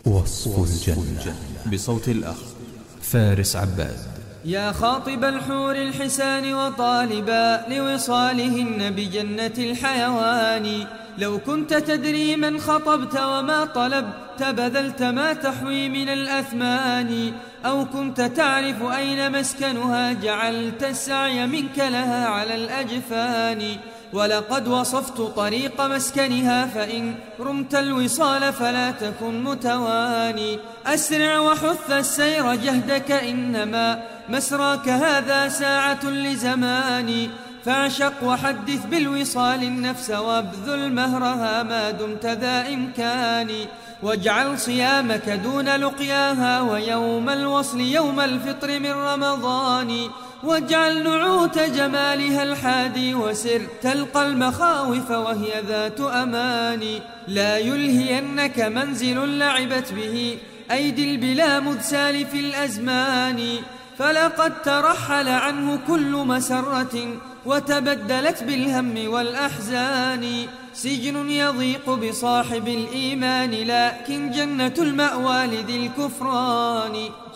وصف الجنة بصوت الأخ فارس عباد. يا خاطب الحور الحسان وطالبا لوصالهن بجنة الحيوان، لو كنت تدري من خطبت وما طلبت بذلت ما تحوي من الأثمان، أو كنت تعرف أين مسكنها جعلت السعي منك لها على الأجفان. ولقد وصفت طريق مسكنها فإن رمت الوصال فلا تكن متواني، أسرع وحث السير جهدك إنما مسراك هذا ساعة لزمان، فاعشق وحدث بالوصال النفس وابذل مهرها ما دمت ذا إمكان، واجعل صيامك دون لقياها ويوم الوصل يوم الفطر من رمضان، واجعل نعوت جمالها الحادي وسر تلقى المخاوف وهي ذات أمان، لا يلهينك منزل لعبت به أيدي البلا مذ سالف الأزمان، فلقد ترحل عنه كل مسرة وتبدلت بالهم والأحزان، سجن يضيق بصاحب الإيمان لكن جنة المأوى لذي الكفران،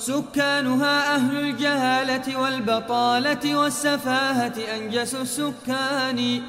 سكانها أهل الجهالة والبطالة والسفاهة أنجس السكان،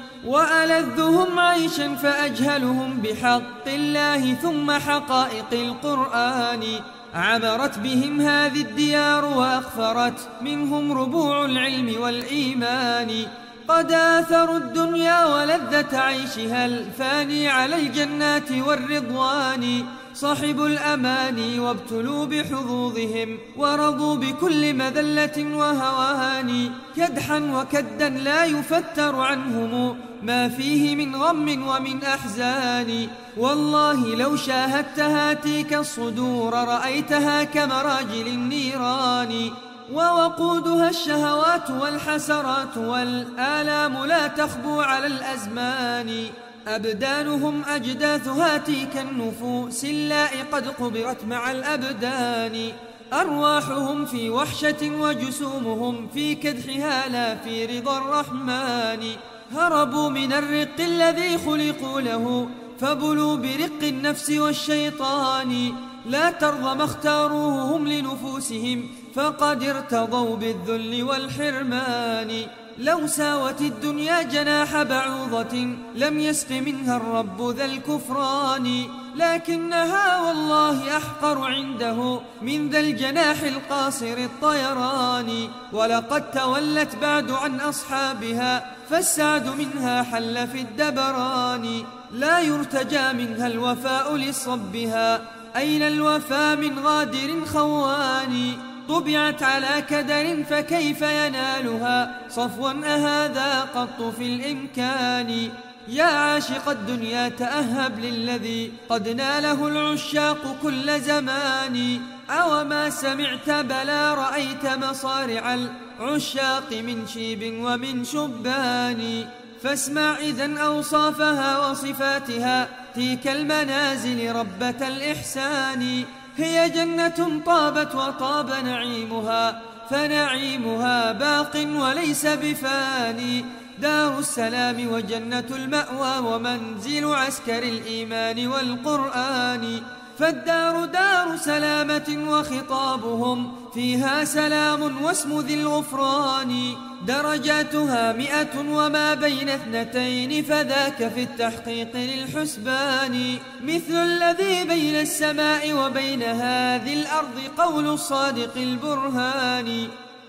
وألذهم عيشا فأجهلهم بحق الله ثم حقائق القرآن، عبرت بهم هذه الديار وأغفرت منهم ربوع العلم والإيمان، قد آثروا الدنيا ولذة عيشها الفاني على الجنات والرضوان، صحبوا الأماني وابتلوا بحظوظهم ورضوا بكل مذلة وهوان، كدحا وكدا لا يفتر عنهم ما فيه من غم ومن أحزان، والله لو شاهدت هاتيك الصدور رأيتها كمراجل النيران، ووقودها الشهوات والحسرات والآلام لا تخبو على الأزمان، أبدانهم أجداث هاتيك النفوس اللاء قد قبرت مع الأبدان، أرواحهم في وحشة وجسومهم في كدحها لا في رضا الرحمن، هربوا من الرق الذي خلقوا له فبلوا برق النفس والشيطان، لا ترضى ما اختاروه هم لنفوسهم فقد ارتضوا بالذل والحرمان، لو ساوت الدنيا جناح بعوضة لم يسق منها الرب ذا الكفران، لكنها والله أحقر عنده من ذا الجناح القاصر الطيران، ولقد تولت بعد عن أصحابها فالسعد منها حل في الدبران، لا يرتجى منها الوفاء لصبها أين الوفا من غادر خوان، طبعت على كدر فكيف ينالها صفوا أهذا قط في الإمكان، يا عاشق الدنيا تأهب للذي قد ناله العشاق كل زمان، أو ما سمعت بلا رأيت مصارع العشاق من شيب ومن شبان، فاسمع إذن أوصافها وصفاتها تلك المنازل ربة الإحسان، هي جنة طابت وطاب نعيمها فنعيمها باق وليس بفاني، دار السلام وجنة المأوى ومنزل عسكر الإيمان والقرآن، فالدار دار سلامة وخطابهم فيها سلام واسم ذي الغفران، درجاتها 100 وما بين 2 فذاك في التحقيق للحسبان، مثل الذي بين السماء وبين هذه الأرض قول الصادق البرهان،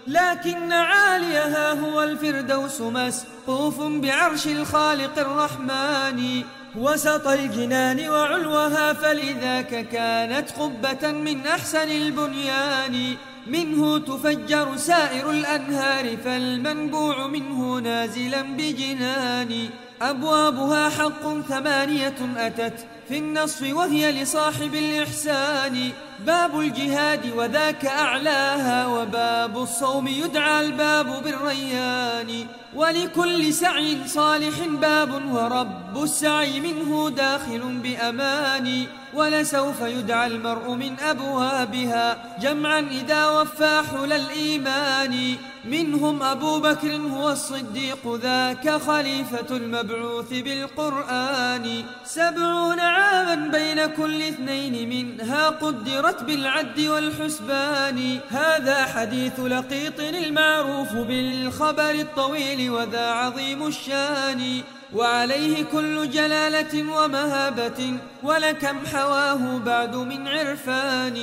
لكن عاليها هو الفردوس مسقوف بعرش الخالق الرحمن، وسط الجنان وعلوها فلذاك كانت قبة من أحسن البنيان، منه تفجر سائر الأنهار فالمنبوع منه نازلا بجنان، أبوابها حق 8 أتت في النص وهي لصاحب الإحسان، باب الجهاد وذاك أعلاها وباب الصوم يدعى الباب بالريان، ولكل سعي صالح باب ورب السعي منه داخل بأمان، ولسوف يدعى المرء من أبوابها جمعا إذا وفى حل الإيمان، منهم أبو بكر هو الصديق ذاك خليفة المبعوث بالقرآن، 70 عاما بين كل اثنين منها قدرت بالعد والحسبان. هذا حديث لقيط المعروف بالخبر الطويل وذا عظيم الشان، وعليه كل جلالة ومهابة، ولكم حواه بعد من عرفان.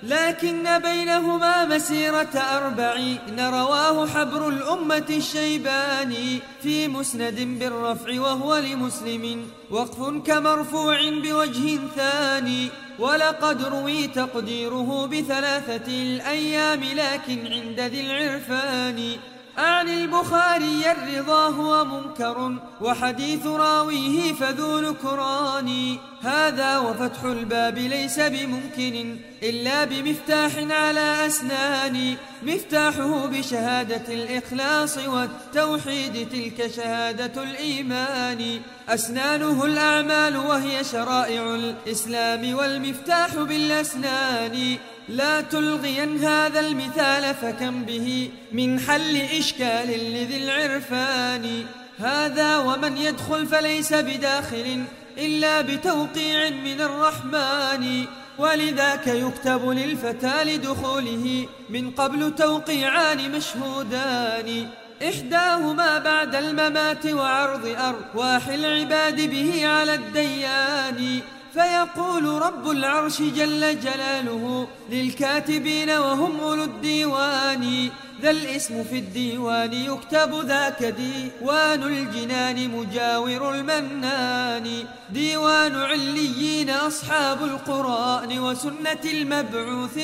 لكن بينهما مسيرة 40 رواه حبر الأمة الشيباني في مسند بالرفع وهو لمسلم وقف كمرفوع بوجه ثاني. ولقد روي تقديره ب3 الأيام لكن عند ذي العرفان. عن البخاري الرضا هو منكر وحديث راويه فذو نكران. هذا وفتح الباب ليس بممكن إلا بمفتاح على أسنان، مفتاحه بشهادة الإخلاص والتوحيد تلك شهادة الإيمان. أسنانه الأعمال وهي شرائع الإسلام والمفتاح بالأسنان. لا تلغين هذا المثال فكم به من حل إشكال لذي العرفان. هذا ومن يدخل فليس بداخل إلا بتوقيع من الرحمن، ولذاك يكتب للفتى لدخوله من قبل توقيعان مشهودان، إحداهما بعد الممات وعرض أرواح العباد به على الديان. فيقول رب العرش جل جلاله للكاتبين وهم أولو الديوان: ذا الاسم في الديوان يكتب ذاك ديوان الجنان مجاور المنان. ديوان عليين أصحاب القرآن وسنة المبعوث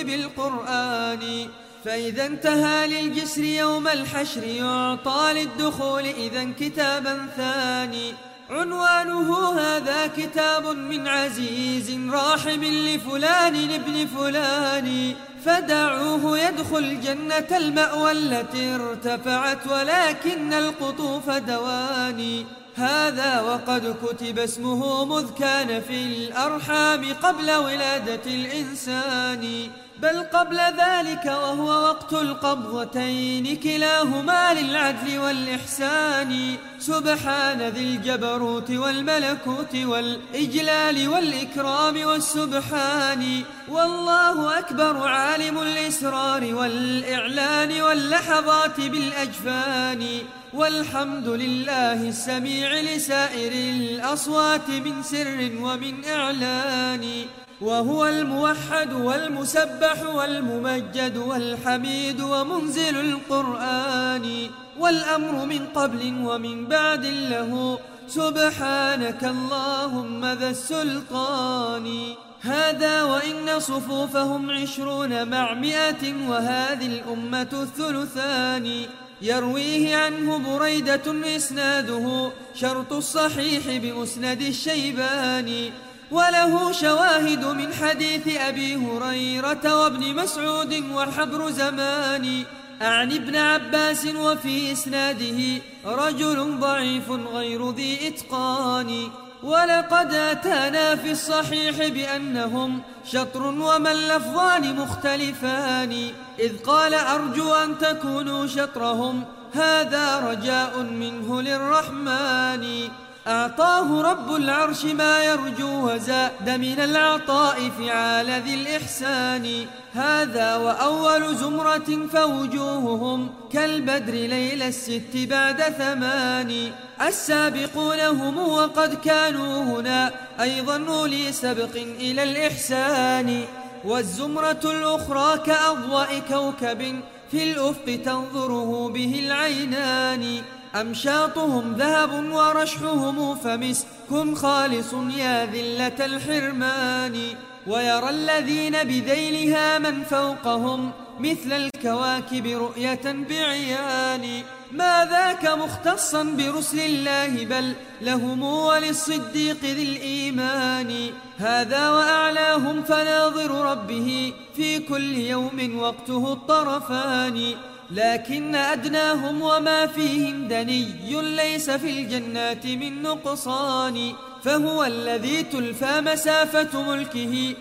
بالقرآن. فإذا انتهى للجسر يوم الحشر يعطى للدخول إذا كتابا ثاني. عنوانه هذا كتاب من عزيز راحم لفلان ابن فلان، فدعوه يدخل جنة المأوى التي ارتفعت ولكن القطوف دواني. هذا وقد كتب اسمه مذ كان في الأرحام قبل ولادة الإنسان، بل قبل ذلك وهو وقت القبضتين كلاهما للعدل والإحسان. سبحان ذي الجبروت والملكوت والإجلال والإكرام والسبحان. والله أكبر عالم الإسرار والإعلان واللحظات بالأجفان. والحمد لله السميع لسائر الأصوات من سر ومن إعلان. وهو الموحد والمسبح والممجد والحميد ومنزل القرآن، والأمر من قبل ومن بعد له سبحانك اللهم ذا السلطان. هذا وإن صفوفهم 20 مع 100 وهذه الأمة الثلثان. يرويه عنه بريدة إسناده شرط الصحيح بمسند الشيباني، وله شواهد من حديث أبي هريرة وابن مسعود وحبر زمان عن ابن عباس. وفي إسناده رجل ضعيف غير ذي إتقان. ولقد أتانا في الصحيح بأنهم شطر وما اللفظان مختلفان، إذ قال أرجو أن تكونوا شطرهم، هذا رجاء منه للرحمن. أعطاه رب العرش ما يرجو وزاد من العطاء فعال ذي الإحسان. هذا وأول زمرة فوجوههم كالبدر ليل الست بعد 8. السابقون هم وقد كانوا هنا أيضا أولي سبق إلى الإحسان. والزمرة الأخرى كأضواء كوكب في الأفق تنظره به العينان. أمشاطهم ذهب ورشحهم فمسك خالص يا ذلة الحرمان. ويرى الذين بذيلها من فوقهم مثل الكواكب رؤية بعيان. ما ذاك مختصا برسل الله بل لهم وللصديق ذي الإيمان. هذا وأعلاهم فناظر ربه في كل يوم وقته الطرفان. لكن أدناهم وما فيهم دني ليس في الجنات من نقصان. فهو الذي تلفى مسافة ملكه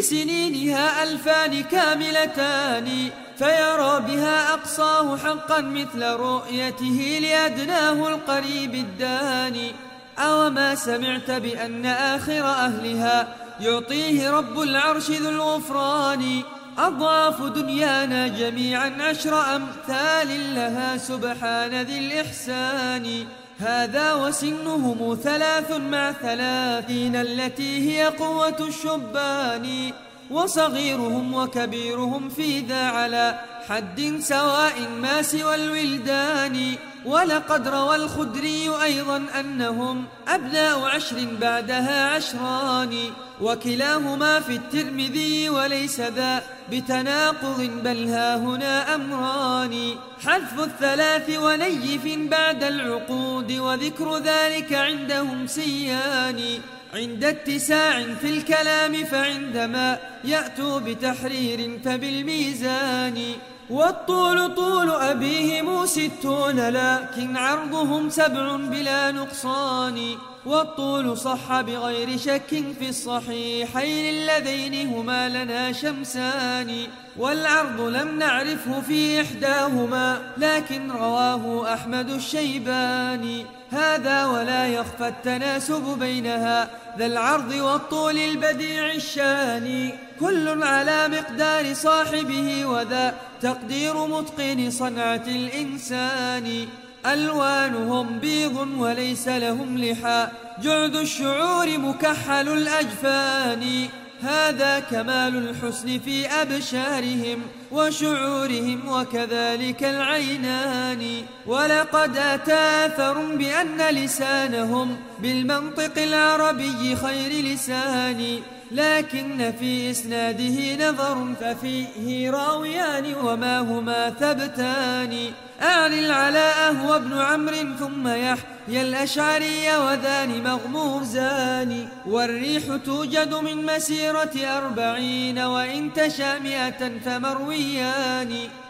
بسنينها 2000 كاملتان، فيرى بها أقصاه حقا مثل رؤيته لأدناه القريب الداني. أوما سمعت بأن آخر أهلها يعطيه رب العرش ذو الغفران أضعاف دنيانا جميعا 10 أمثال لها سبحان ذي الإحسان هذا وسنهم 3 مع 30 التي هي قوة الشبان وصغيرهم وكبيرهم في ذا على حد سواء ما سوى الولدان ولقد روى الخدري أيضا أنهم أبناء 10 بعدها 10 وكلاهما في الترمذي وليس ذا بتناقض بل ها هنا أمران حذف 3 ونيف بعد العقود وذكر ذلك عندهم سيان عند اتساع في الكلام فعندما يأتوا بتحرير فبالميزان والطول طول أبيهم 60 لكن عرضهم 7 بلا نقصان والطول صح بغير شك في الصحيحين اللذين هما لنا شمسان والعرض لم نعرفه في إحداهما لكن رواه أحمد الشيباني هذا ولا يخفى التناسب بينها ذا العرض والطول البديع الشان كل على مقدار صاحبه وذا تقدير متقن صنعة الإنسان ألوانهم بيض وليس لهم لحى جعد الشعور مكحل الأجفان هذا كمال الحسن في أبشارهم وشعورهم وكذلك العينان ولقد أتى أثر بأن لسانهم بالمنطق العربي خير لسان لكن في إسناده نظر ففيه راويان وما هما ثبتان أعني العلاء هو ابن عمرو ثم يحيى الأشعري وذان مغموزان والريح توجد من مسيرة 40 وإن تشاء 100 فمرويان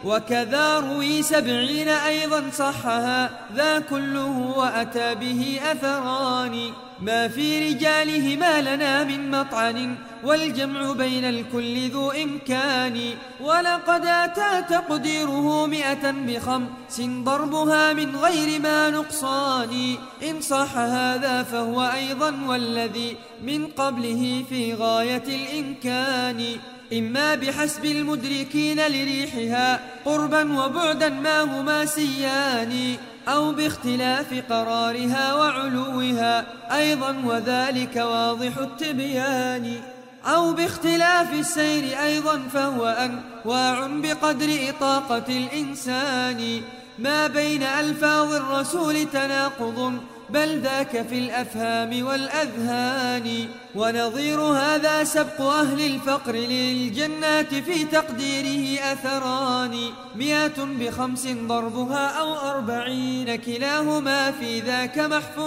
وكذا روي 70 أيضا صحها ذا كله وأتى به أثران ما في رجالهما لنا من مطعن والجمع بين الكل ذو إمكان ولقد أتى تقديره 100 ب5 ضربها من غير ما نقصان إن صح هذا فهو أيضا والذي من قبله في غاية الإمكان إما بحسب المدركين لريحها قربا وبعدا ما هما سيان أو باختلاف قرارها وعلوها أيضا وذلك واضح التبيان أو باختلاف السير أيضا فهو أنواع بقدر إطاقة الإنسان ما بين ألفاظ الرسول تناقض بل ذاك في الأفهام والأذهان ونظير هذا سبق أهل الفقر للجنات في تقديره أثران 100 ب5 ضربها أو 40 كلاهما في ذاك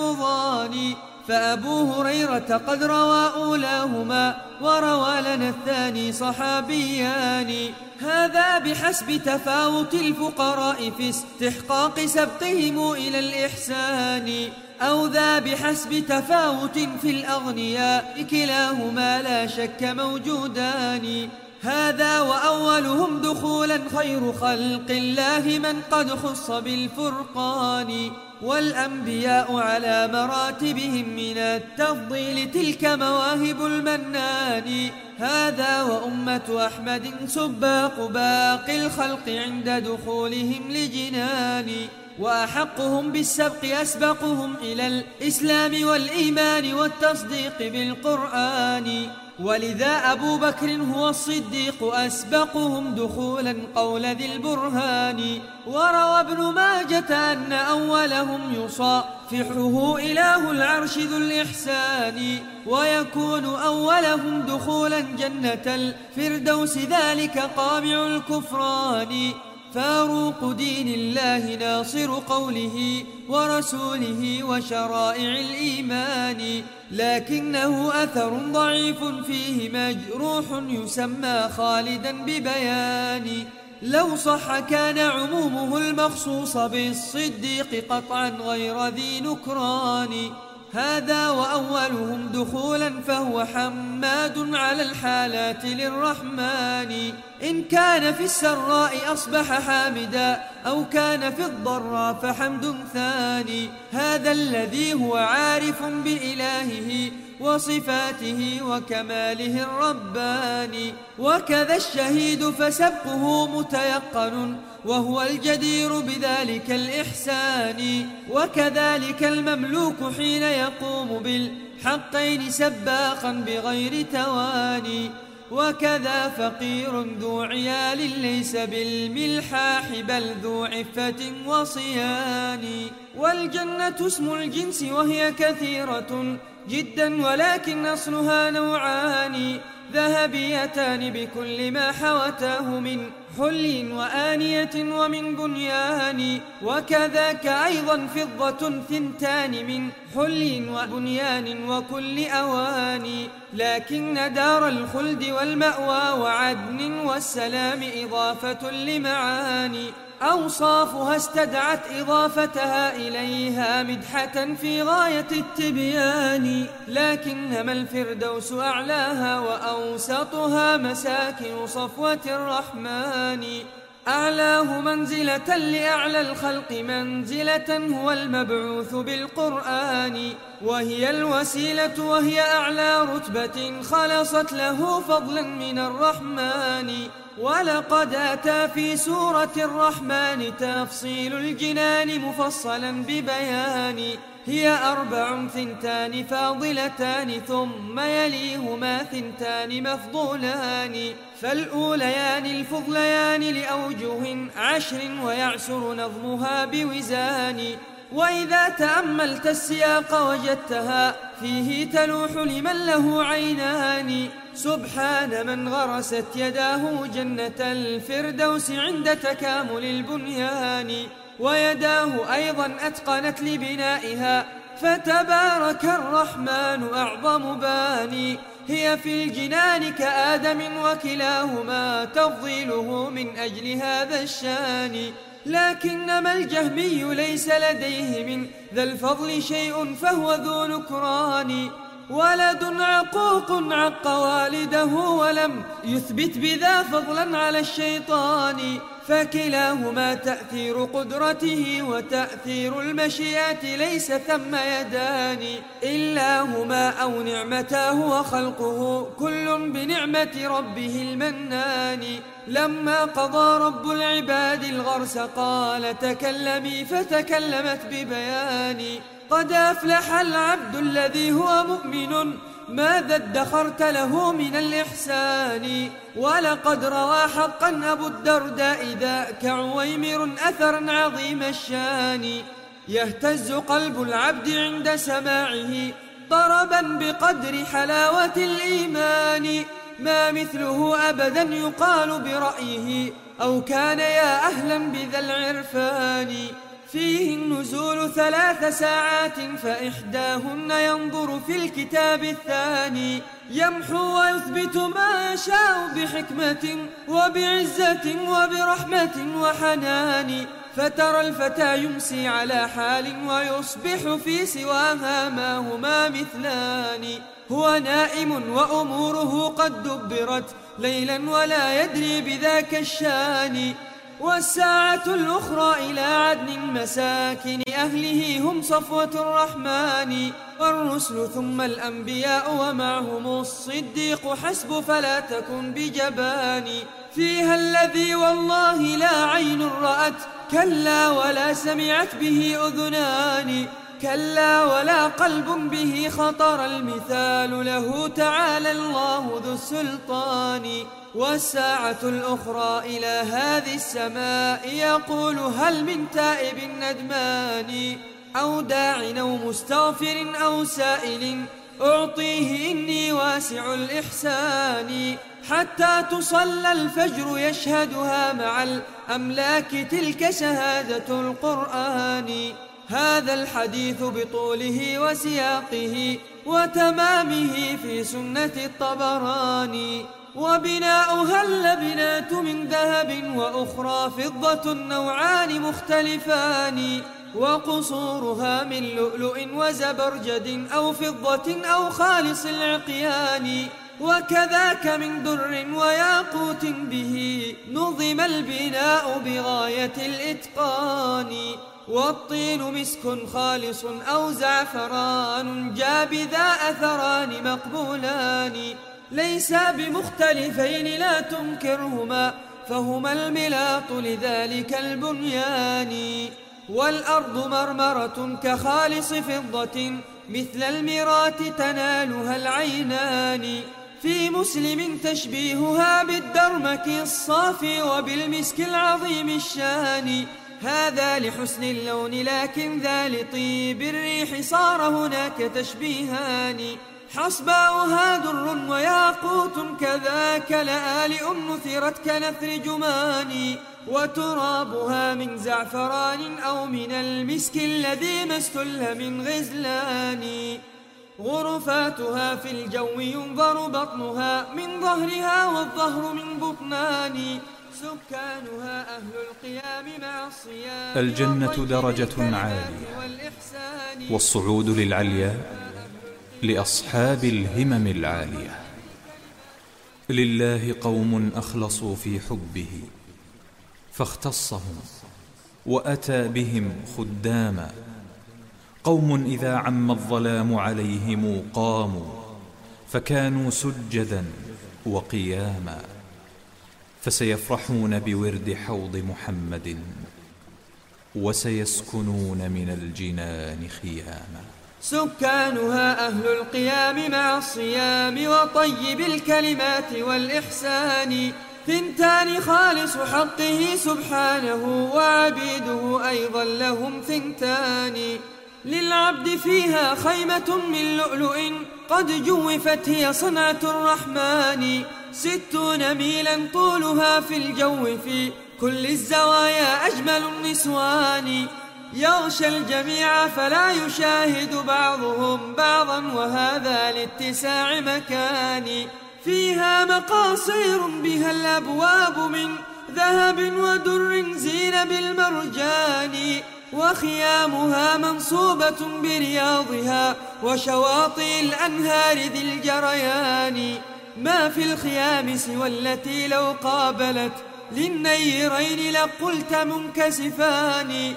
محفوظان فأبو هريرة قد روى أولاهما وروى لنا الثاني صحابيان هذا بحسب تفاوت الفقراء في استحقاق سبقهم إلى الإحسان أو ذا بحسب تفاوت في الأغنياء كلاهما لا شك موجودان هذا وأولهم دخولا خير خلق الله من قد خص بالفرقان والأنبياء على مراتبهم من التفضيل تلك مواهب المنان هذا وأمة أحمد سباق باقي الخلق عند دخولهم لجنان وأحقهم بالسبق أسبقهم إلى الإسلام والإيمان والتصديق بالقرآن ولذا أبو بكر هو الصديق أسبقهم دخولا قول ذي البرهان وروى ابن ماجة أن أولهم يصافحه إله العرش ذو الإحسان ويكون أولهم دخولا جنة الفردوس ذلك قامع الكفران فاروق دين الله ناصر قوله ورسوله وشرائع الإيمان لكنه أثر ضعيف فيه مجروح يسمى خالدا ببيان لو صح كان عمومه المخصوص بالصديق قطعا غير ذي نكران هذا وأولهم دخولا فهو حماد على الحالات للرحمن. إن كان في السراء أصبح حامدا، أو كان في الضراء فحمد ثاني. هذا الذي هو عارف بإلهه وصفاته وكماله الرباني. وكذا الشهيد فسبقه متيقن، وهو الجدير بذلك الإحسان. وكذلك المملوك حين يقوم بالحقين سباقا بغير تواني. وكذا فقير ذو عيال ليس بالملحاح بل ذو عفة وصيان. والجنة اسم الجنس وهي كثيرة جدا، ولكن أصلها نوعان ذهبيتان بكل ما حوته من حل وآنية ومن بنيان. وكذاك أيضا فضة ثنتان من حل وبنيان وكل أواني. لكن دار الخلد والمأوى وعدن والسلام إضافة لمعاني، أوصافها استدعت إضافتها إليها مدحة في غاية التبيان. لكنما الفردوس أعلاها وأوسطها مساكن صفوة الرحمن. أعلاه منزلة لأعلى الخلق منزلة، هو المبعوث بالقرآن. وهي الوسيلة وهي أعلى رتبة خلصت له فضلا من الرحمن. ولقد أتى في سورة الرحمن تفصيل الجنان مفصلا ببيان. هي 4 ثنتان فاضلتان، ثم يليهما ثنتان مفضولان. فالأوليان الفضليان لأوجه 10، ويعسر نظمها بوزان. وإذا تأملت السياق وجدتها فيه تلوح لمن له عينان. سبحان من غرست يداه جنة الفردوس عند تكامل البنيان. ويداه أيضا أتقنت لبنائها، فتبارك الرحمن أعظم باني. هي في الجنان كآدم، وكلاهما تفضيله من أجل هذا الشان. لكنما الجهمي ليس لديه من ذا الفضل شيء، فهو ذو نكران. ولد عقوق عق والده ولم يثبت بذا فضلا على الشيطان. فكلاهما تأثير قدرته وتأثير المشيئة، ليس ثم يدان إلا هما أو نعمتاه وخلقه، كل بنعمة ربه المنان. لما قضى رب العباد الغرس قال تكلمي، فتكلمت ببيان. قد أفلح العبد الذي هو مؤمن، ماذا ادخرت له من الإحسان. ولقد روى حقا أبو الدرداء ذاك عويمر أثرا عظيم الشان. يهتز قلب العبد عند سماعه ضربا بقدر حلاوة الإيمان. ما مثله أبدا يقال برأيه، أو كان يا أهلا بذا العرفان. فيه النزول 3 ساعات، فإحداهن ينظر في الكتاب الثاني. يمحو ويثبت ما يشاء بحكمة وبعزة وبرحمة وحنان. فترى الفتى يمسي على حال، ويصبح في سواها ما هما مثلان. هو نائم وأموره قد دبرت ليلا، ولا يدري بذاك الشان. والساعة الأخرى إلى عدن مساكن أهله، هم صفوة الرحمن. والرسل ثم الأنبياء ومعهم الصديق، حسب فلا تكن بجبان. فيها الذي والله لا عين رأت، كلا ولا سمعت به أذنان. كلا ولا قلب به خطر المثال له، تعالى الله ذو السلطان. والساعة الأخرى إلى هذه السماء يقول هل من تائب ندمان، أو داع أو مستغفر أو سائل، أعطيه إني واسع الإحسان. حتى تصلى الفجر يشهدها مع الأملاك، تلك شهادة القرآن. هذا الحديث بطوله وسياقه وتمامه في سنة الطبراني. وبناؤها اللبنات من ذهب وأخرى فضة، نوعان مختلفان. وقصورها من لؤلؤ وزبرجد أو فضة أو خالص العقيان، وكذاك من در وياقوت به نظم البناء بغاية الإتقان، والطين مسك خالص أو زعفران جاب ذا أثران مقبولان، ليس بمختلفين لا تنكرهما فهما الملاط لذلك البنيان، والأرض مرمرة كخالص فضة مثل المرات تنالها العينان، في مسلم تشبيهها بالدرمك الصافي وبالمسك العظيم الشان، هذا لحسن اللون لكن ذا لطيب الريح صار هناك تشبيهان، حصباؤها در وياقوت كذاك لآلئ نثرت كنثر جمان، وترابها من زعفران أو من المسك الذي ما استل من غزلان، غرفاتها في الجو ينظر بطنها من ظهرها والظهر من بطنان، سكانها أهل القيام مع الصيام. الجنة درجة عالية، والصعود للعلياء لأصحاب الهمم العالية. لله قوم أخلصوا في حبه فاختصهم وأتى بهم خداما، قوم إذا عم الظلام عليهم قاموا فكانوا سجدا وقياما، فسيفرحون بورد حوض محمد وسيسكنون من الجنان خياما. سكانها أهل القيام مع الصيام وطيب الكلمات والإحسان، ثنتان خالص حقه سبحانه وعبيده أيضا لهم ثنتان، للعبد فيها خيمة من لؤلؤ قد جوفت هي صنعة الرحمن، 60 ميلا طولها في الجو في كل الزوايا أجمل النسوان، يغشى الجميع فلا يشاهد بعضهم بعضا وهذا لاتساع مكان، فيها مقاصير بها الأبواب من ذهب ودر زين بالمرجان، وخيامها منصوبة برياضها وشواطئ الأنهار ذي الجريان، ما في الخيام سوى التي لو قابلت للنيرين لقلت منكسفان،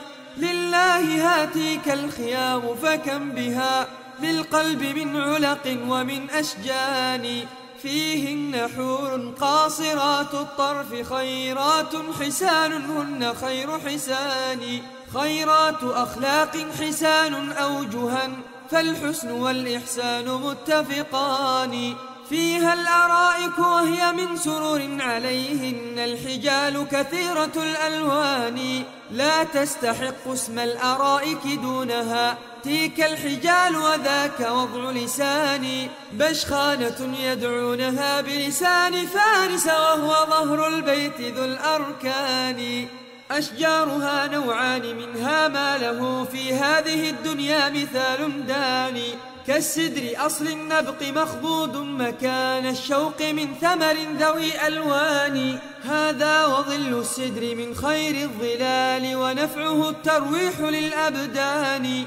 لله هاتيك الخيام فكم بها للقلب من علق ومن أشجان، فيهن حور قاصرات الطرف خيرات حسان هن خير حسان، خيرات أخلاق حسان أوجها فالحسن والإحسان متفقان، فيها الأرائك وهي من سرور عليهن الحجال كثيرة الألوان، لا تستحق اسم الأرائك دونها تلك الحجال وذاك وضع لسان، بشخانة يدعونها بلسان فارس وهو ظهر البيت ذو الأركان، أشجارها نوعان منها ما له في هذه الدنيا مثال داني، كالسدر أصل النبق مخضود مكان الشوق من ثمر ذوي ألوان، هذا وظل السدر من خير الظلال ونفعه الترويح للأبدان،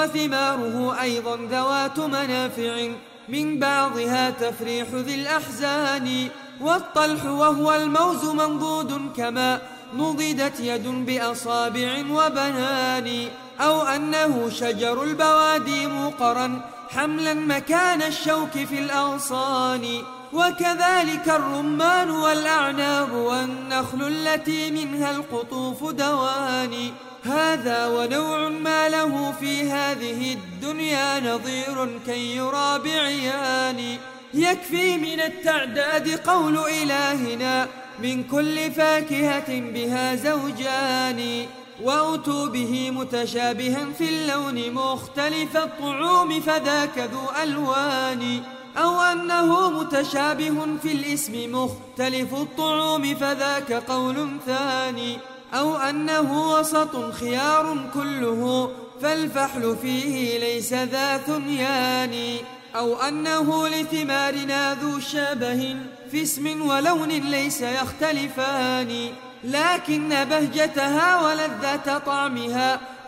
وثماره أيضا ذوات منافع من بعضها تفريح ذي الأحزان، والطلح وهو الموز منضود كما نضدت يد بأصابع وبنان، أو أنه شجر البوادي موقرا حملا مكان الشوك في الأغصان، وكذلك الرمان والأعناب والنخل التي منها القطوف دوان، هذا ونوع ما له في هذه الدنيا نظير كي يرى بعيان، يكفي من التعداد قول إلهنا من كل فاكهة بها زوجان، وأتوا به متشابها في اللون مختلف الطعوم فذاك ذو ألوان، أو أنه متشابه في الاسم مختلف الطعوم فذاك قول ثاني، أو أنه وسط خيار كله فالفحل فيه ليس ذا ثنيان، أو أنه لثمارنا ذو شبه في اسم ولون ليس يختلفان، لكن بهجتها ولذة طعمها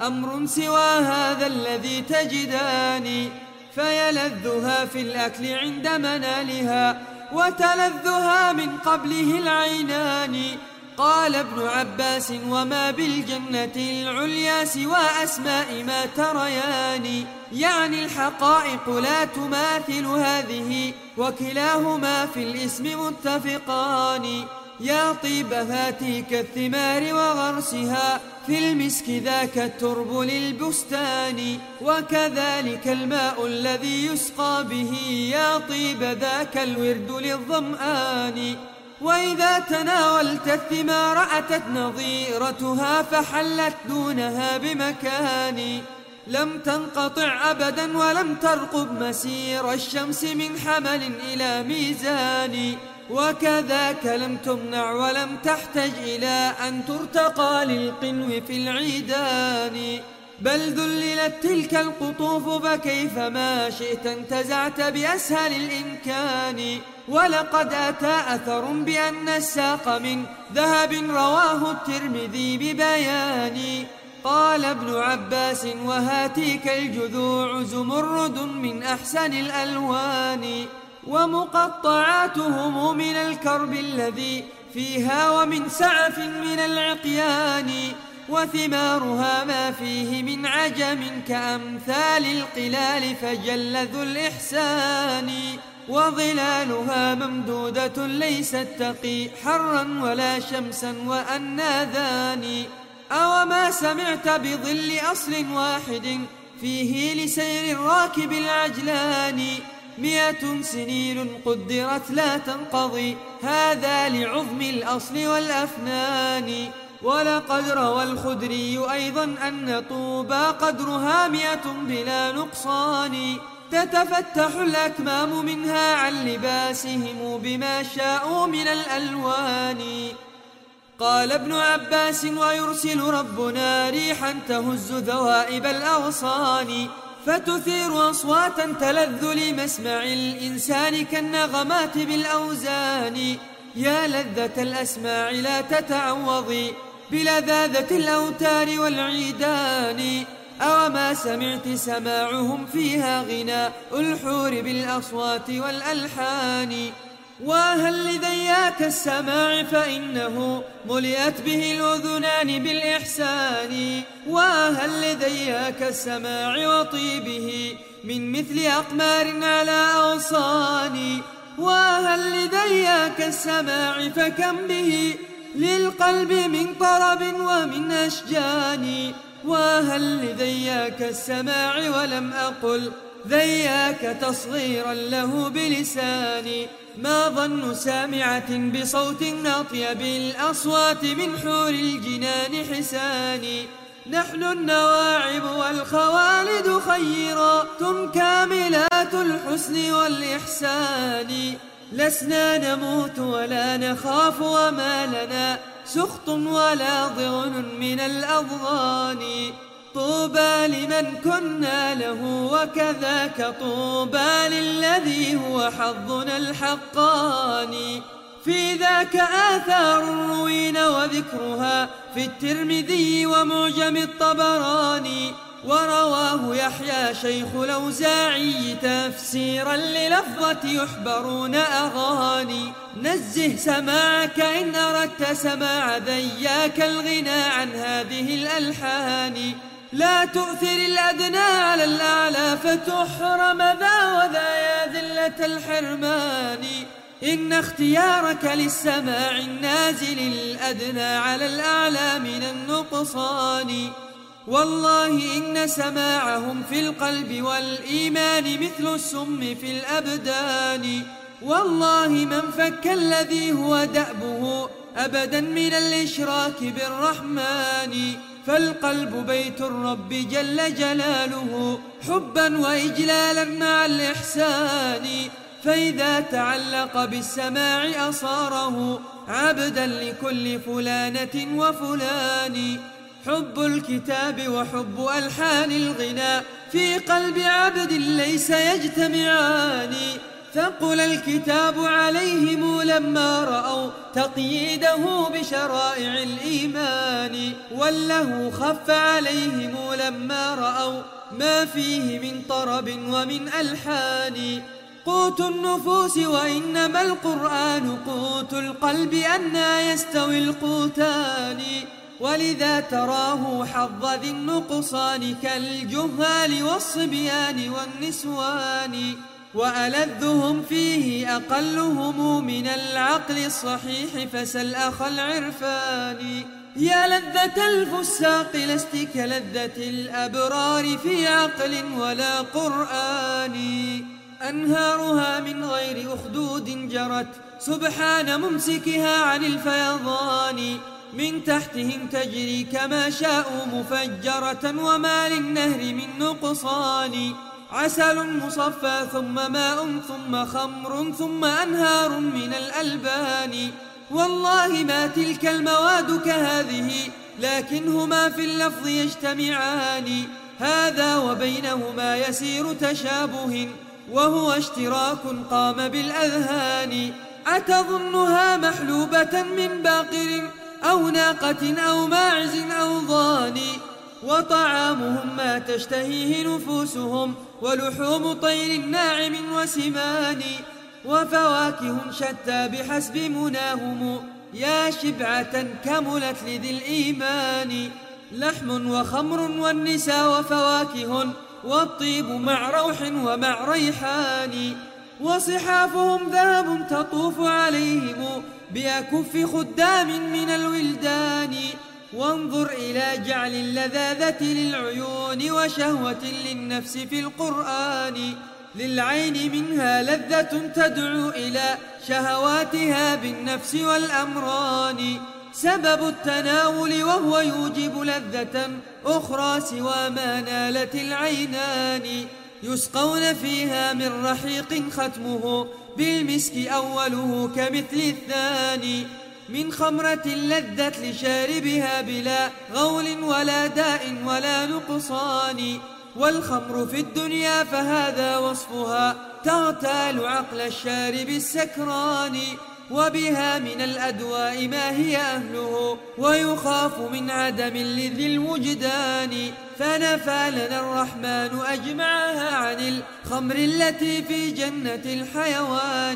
أمر سوى هذا الذي تجدان، فيلذها في الأكل عند منالها، وتلذها من قبله العينان. قال ابن عباس: وما بالجنة العليا سوى أسماء ما تريان، يعني الحقائق لا تماثل هذه، وكلاهما في الاسم متفقان. يا طيب هاتيك الثمار وغرسها، في المسك ذاك الترب للبستان، وكذلك الماء الذي يسقى به، يا طيب ذاك الورد للظمآن. وإذا تناولت الثمار أتت نظيرتها، فحلت دونها بمكان، لم تنقطع أبدا ولم ترقب مسير الشمس من حمل إلى ميزان، وكذاك لم تمنع ولم تحتج إلى أن ترتقى للقنو في العيدان، بل ذللت تلك القطوف، فكيفما شئت انتزعت بأسهل الإمكان. ولقد أتى أثر بأن الساق من ذهب، رواه الترمذي ببيان. قال ابن عباس: وهاتيك الجذوع زمرد من أحسن الألوان، ومقطعاتهم من الكرب الذي فيها، ومن سعف من العقيان، وثمارها ما فيه من عجم كأمثال القلال، فجل ذو الإحسان. وظلالها ممدودة ليست تقي حرا ولا شمسا وأناذان. أوما سمعت بظل أصل واحد فيه لسير الراكب العجلان، 100 سنين قدرت لا تنقضي، هذا لعظم الأصل والأفنان. ولقد روى الخدري أيضا أن طوبى قدرها 100 بلا نقصان، تتفتح الأكمام منها عن لباسهم بما شاءوا من الألوان. قال ابن عباس: ويرسل ربنا ريحا تهز ذوائب الأغصان، فتثير أصواتا تلذ لمسمع الإنسان كالنغمات بالأوزان. يا لذة الأسماع لا تتعوضي بلذاذة الأوتار والعيدان. أوما سمعت سماعهم فيها غناء الحور بالأصوات والألحان. وهل لذياك السماع فإنه ملئت به الأذنان بالإحسان، وهل لذياك السماع وطيبه من مثل أقمار على أغصان. وهل لذياك السماع فكم به للقلب من طرب ومن أشجان. وهل لذياك السماع ولم أقل ذياك تصغيرا له بلساني. ما ظن سامعة بصوت أطيب الأصوات من حور الجنان حساني. نحن النواعب والخوالد خيرات كاملات الحسن والإحسان، لسنا نموت ولا نخاف وما لنا سخط ولا ضغن من الأضغان. طوبى لمن كنا له وكذاك طوبى للذي هو حظنا الحقاني. في ذاك آثار روين وذكرها في الترمذي ومعجم الطبراني. ورواه يحيى شيخ الأوزاعي تفسيرا للفظة يحبرون أغاني. نزه سماعك إن أردت سماع ذياك الغنى عن هذه الألحان. لا تؤثر الأدنى على الأعلى فتحرم ذا وذا يا ذلة الحرمان. إن اختيارك للسماع النازل الأدنى على الأعلى من النقصان. والله إن سماعهم في القلب والإيمان مثل السم في الأبدان. والله من فك الذي هو دأبه أبدا من الإشراك بالرحمن. فالقلب بيت الرب جل جلاله حبا وإجلالا مع الإحسان. فإذا تعلق بالسماع أصاره عبدا لكل فلانة وفلان. حب الكتاب وحب ألحان الغناء في قلب عبد ليس يجتمعان. ثقل الكتاب عليهم لما رأوا تقييده بشرائع الإيمان، وله خف عليهم لما رأوا ما فيه من طرب ومن ألحان. قوت النفوس وإنما القرآن قوت القلب، أنى يستوي القوتان. ولذا تراه حظ ذي النقصان كالجهال والصبيان والنسوان، وألذهم فيه أقلهم من العقل الصحيح، فسل أخ العرفان. يا لذة الفساق لست كلذة الأبرار في عقل ولا قرآن. أنهارها من غير أخدود جرت سبحان ممسكها عن الفيضان، من تحتهم تجري كما شاءوا مفجرة، وما للنهر من نقصان. عسل مصفى ثم ماء ثم خمر ثم أنهار من الألبان. والله ما تلك المواد كهذه، لكنهما في اللفظ يجتمعان. هذا وبينهما يسير تشابه، وهو اشتراك قام بالأذهان. أتظنها محلوبة من باقر أو ناقة أو ماعز أو ضان، وطعامهم ما تشتهيه نفوسهم، ولحوم طير ناعم وسمان. وفواكه شتى بحسب مناهم، يا شبعة كملت لذي الإيمان. لحم وخمر والنساء وفواكه، والطيب مع روح ومع ريحان. وصحافهم ذهب تطوف عليهم بأكف خدام من الولدان. وانظر إلى جعل اللذاذة للعيون وشهوة للنفس في القرآن. للعين منها لذة تدعو إلى شهواتها بالنفس والأمران. سبب التناول وهو يوجب لذة أخرى سوى ما نالت العينان. يسقون فيها من رحيق ختمه بالمسك أوله كمثل الثاني، من خمرة لذت لشاربها بلا غول ولا داء ولا نقصان. والخمر في الدنيا فهذا وصفها، تغتال عقل الشارب السكران. وبها من الأدواء ما هي أهله، ويخاف من عدم لذي الوجدان. فنفى لنا الرحمن أجمعها عن الخمر التي في جنة الحيوان.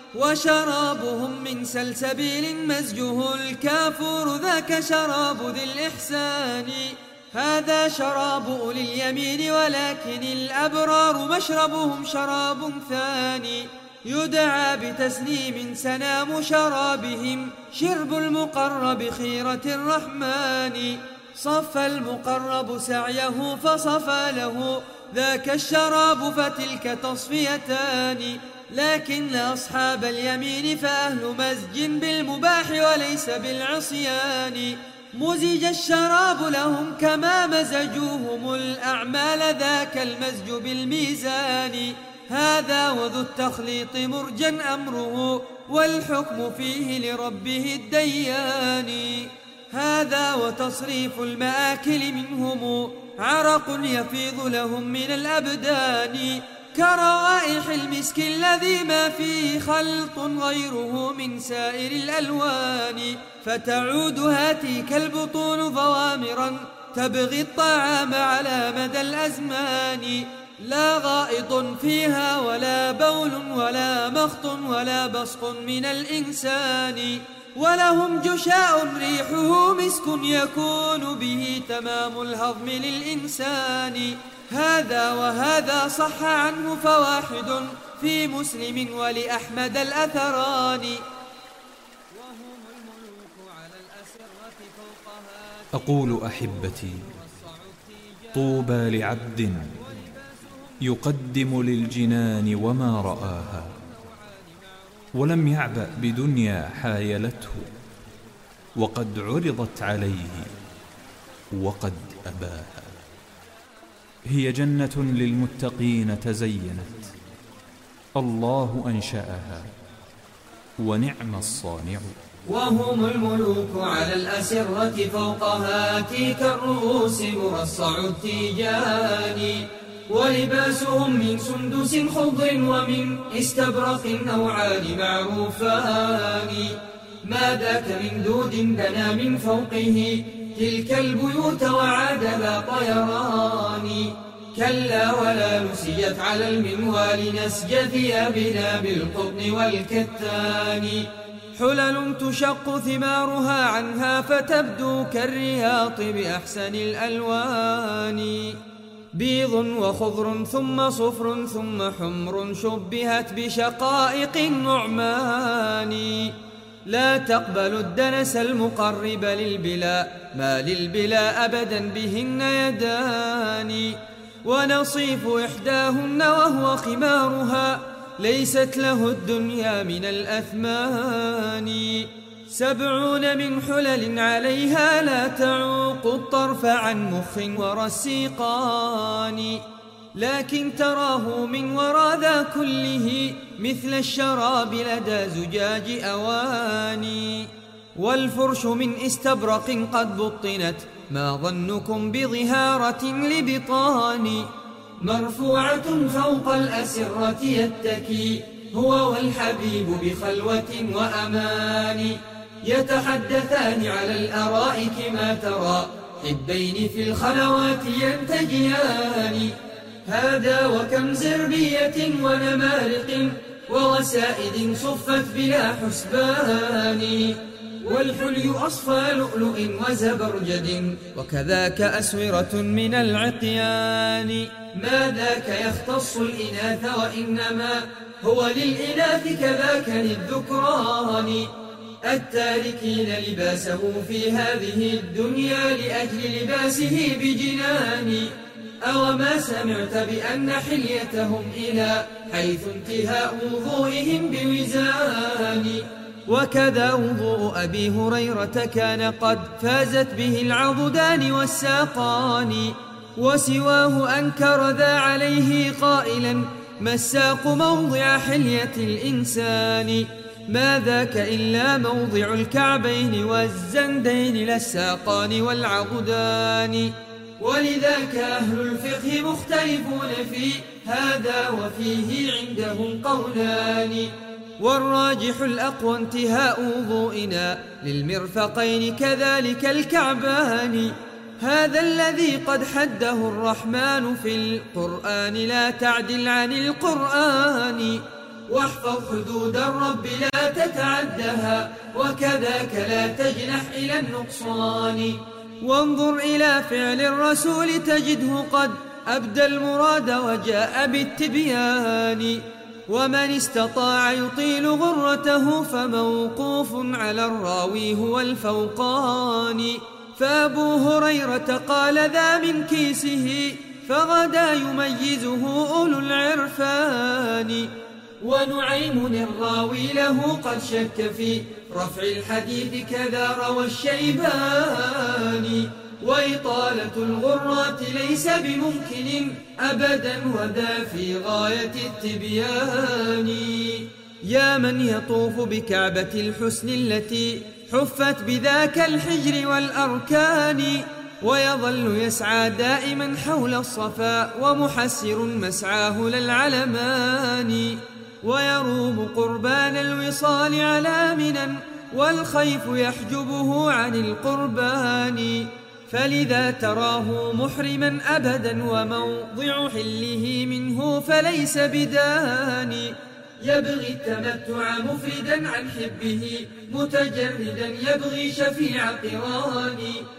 وشرابهم من سلسبيل مزجه الكافور، ذاك شراب ذي الإحسان. هذا شراب أولي اليمين، ولكن الأبرار مشربهم شراب ثاني، يدعى بتسنيم سنام شرابهم، شرب المقرب خيرة الرحمن. صفى المقرب سعيه فصفى له ذاك الشراب، فتلك تصفيتان. لكن أصحاب اليمين فأهل مزج بالمباح وليس بالعصيان. مزج الشراب لهم كما مزجوهم الأعمال، ذاك المزج بالميزان. هذا وذو التخليط مرجا أمره، والحكم فيه لربه الديان. هذا وتصريف المآكل منهم، عرق يفيض لهم من الأبدان، كروائح المسك الذي ما فيه خلط غيره من سائر الألوان. فتعود هاتيك البطون ضوامرا، تبغي الطعام على مدى الأزمان. لا غائط فيها ولا بول ولا مخط ولا بصق من الإنسان. ولهم جشاء ريحه مسك، يكون به تمام الهضم للإنسان. هذا وهذا صح عنه فواحد في مسلم ولأحمد الأثران. وهم الملوك على الأسرة فوقها. أقول أحبتي، طوبى لعبد يقدم للجنان وما رآها، ولم يعبأ بدنيا حايلته، وقد عرضت عليه وقد أباها. هي جنة للمتقين تزينت، الله أنشأها ونعم الصانع. وهم الملوك على الأسرة فوق هاتيك الرؤوس، مرصع التيجان. ولباسهم من سندس خضر ومن استبرق نوعان معروفان. ما ذاك من دود بنى من فوقه تلك البيوت وعاد لا طيران. كلا ولا نسيت على المنوال نسج ثيابنا بالقطن والكتان. حلل تشق ثمارها عنها فتبدو كالرياط بأحسن الألوان. بيض وخضر ثم صفر ثم حمر شبهت بشقائق النعمان. لا تقبل الدنس المقرب للبلا ما للبلا أبدا بهن يدان. ونصيف إحداهن وهو خمارها ليست له الدنيا من الأثمان. 70 من حلل عليها لا تعوق الطرف عن مخ ورسيقان. لكن تراه من وراء ذا كله مثل الشراب لدى زجاج أواني. والفرش من استبرق قد بطنت ما ظنكم بظهارة لبطان. مرفوعة فوق الأسرة يتكي هو والحبيب بخلوة وأمان. يتحدثان على الأرائك ما ترى حبين في الخلوات ينتجيان. هذا وكم زربية ونمارق ووسائد صفت بلا حسبان. والحلي أصفى لؤلؤ وزبرجد وكذاك أسورة من العقيان. ما ذاك يختص الإناث وإنما هو للإناث كذاك للذكران. التاركين لباسه في هذه الدنيا لأجل لباسه بجنان. أوما سمعت بأن حليتهم إلى حيث انتهاء وضوئهم بوزان. وكذا وضوء أبي هريرة كان قد فازت به العضدان والساقان. وسواه أنكر ذا عليه قائلا ما الساق موضع حلية الإنسان. ما ذاك إلا موضع الكعبين والزندين لا الساقان والعضدان. ولذاك أهل الفقه مختلفون في هذا وفيه عندهم قولان. والراجح الأقوى انتهاء وضوئنا للمرفقين كذلك الكعبان. هذا الذي قد حده الرحمن في القرآن لا تعدل عن القرآن. واحفظ حدود الرب لا تتعدها وكذاك لا تجنح إلى النقصان. وانظر إلى فعل الرسول تجده قد أبدى المراد وجاء بالتبيان. ومن استطاع يطيل غرته فموقوف على الراوي هو الفوقان. فأبو هريرة قال ذا من كيسه فغدا يميزه أولو العرفان. ونعيم الراوي له قد شك في رفع الحديث كذا روى الشيباني. وإطالة الغرات ليس بممكن أبدا وذا في غاية التبيان. يا من يطوف بكعبة الحسن التي حفت بذاك الحجر والأركان. ويظل يسعى دائما حول الصفا ومحسر مسعاه للعلمان. ويروم قربان الوصال على منى والخيف يحجبه عن القربان. فلذا تراه محرما أبدا وموضع حله منه فليس بدان. يبغي التمتع مفردا عن حبه متجردا يبغي شفيع قران.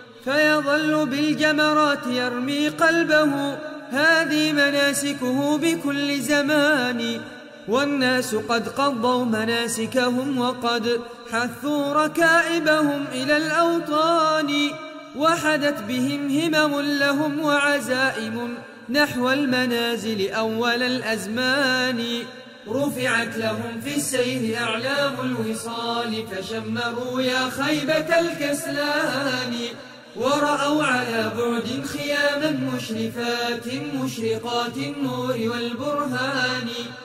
فيظل بالجمرات يرمي قلبه هذه مناسكه بكل زمان. والناس قد قضوا مناسكهم وقد حثوا ركائبهم إلى الأوطان. وحدت بهم همم لهم وعزائم نحو المنازل أول الأزمان. رفعت لهم في السير أعلام الوصال فشمروا يا خيبة الكسلان. ورأوا على بعد خياما مشرفات مشرقات النور والبرهان.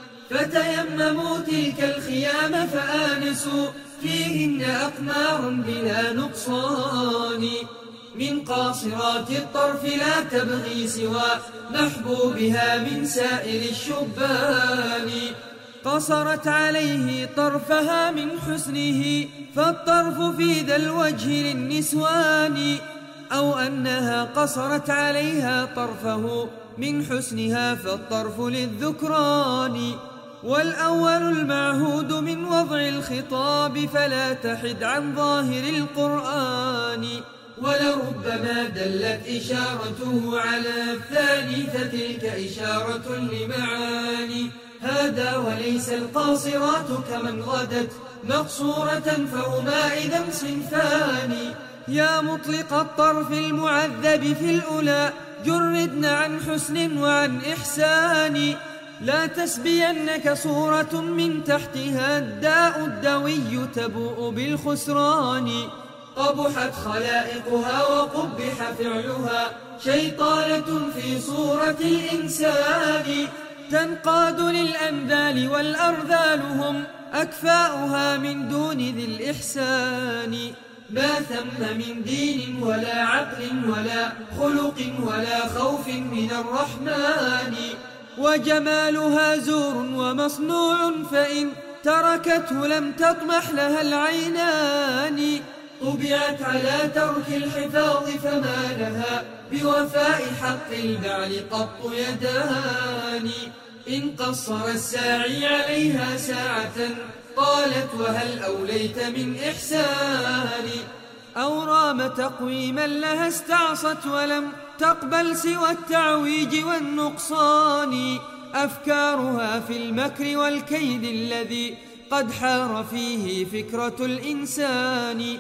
فتيمموا تلك الخيام فآنسوا فيهن أقمار بلا نقصان. من قاصرات الطرف لا تبغي سوى محبوبها من سائر الشبان. قصرت عليه طرفها من حسنه فالطرف في ذا الوجه للنسوان، أو أنها قصرت عليها طرفه من حسنها فالطرف للذكران. والأول المعهود من وضع الخطاب فلا تحد عن ظاهر القرآن. ولربما دلت إشارته على الثاني فتلك إشارة لمعاني. هذا وليس القاصرات كمن غدت مقصورة فهما إذا صنفان. يا مطلق الطرف المعذب في الأولى جردن عن حسن وعن إحسان. لا تسبينك صورة من تحتها الداء الدوي تبوء بالخسران. قبحت خلائقها وقبح فعلها شيطانة في صورة الإنسان. تنقاد للأنذال والأرذال هم أكفاؤها من دون ذي الإحسان. ما ثم من دين ولا عقل ولا خلق ولا خوف من الرحمن. وجمالها زور ومصنوع فإن تركته لم تطمح لها العينان. طبعت على ترك الحفاظ فما لها بوفاء حق البعل قط يدان. إن قصر الساعي عليها ساعة قالت وهل أوليت من إحسان. أو رام تقويما لها استعصت ولم تقبل سوى التعويج والنقصان. أفكارها في المكر والكيد الذي قد حار فيه فكرة الإنسان.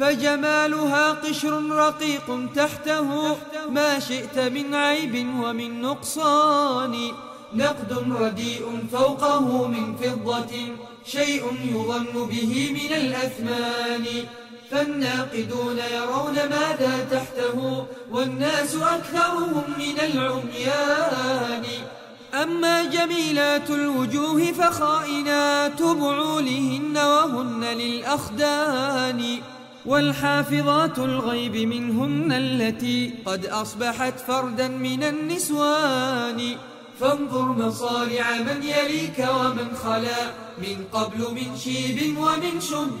فجمالها قشر رقيق تحته ما شئت من عيب ومن نقصان. نقد رديء فوقه من فضة شيء يظن به من الأثمان. فالناقدون يرون ماذا تحته والناس أكثرهم من العميان. أما جميلات الوجوه فخائنات بعولهن وهن للأخدان. والحافظات الغيب منهن التي قد أصبحت فردا من النسوان. فانظر مصارع من يليك ومن خلا من قبل من شيب ومن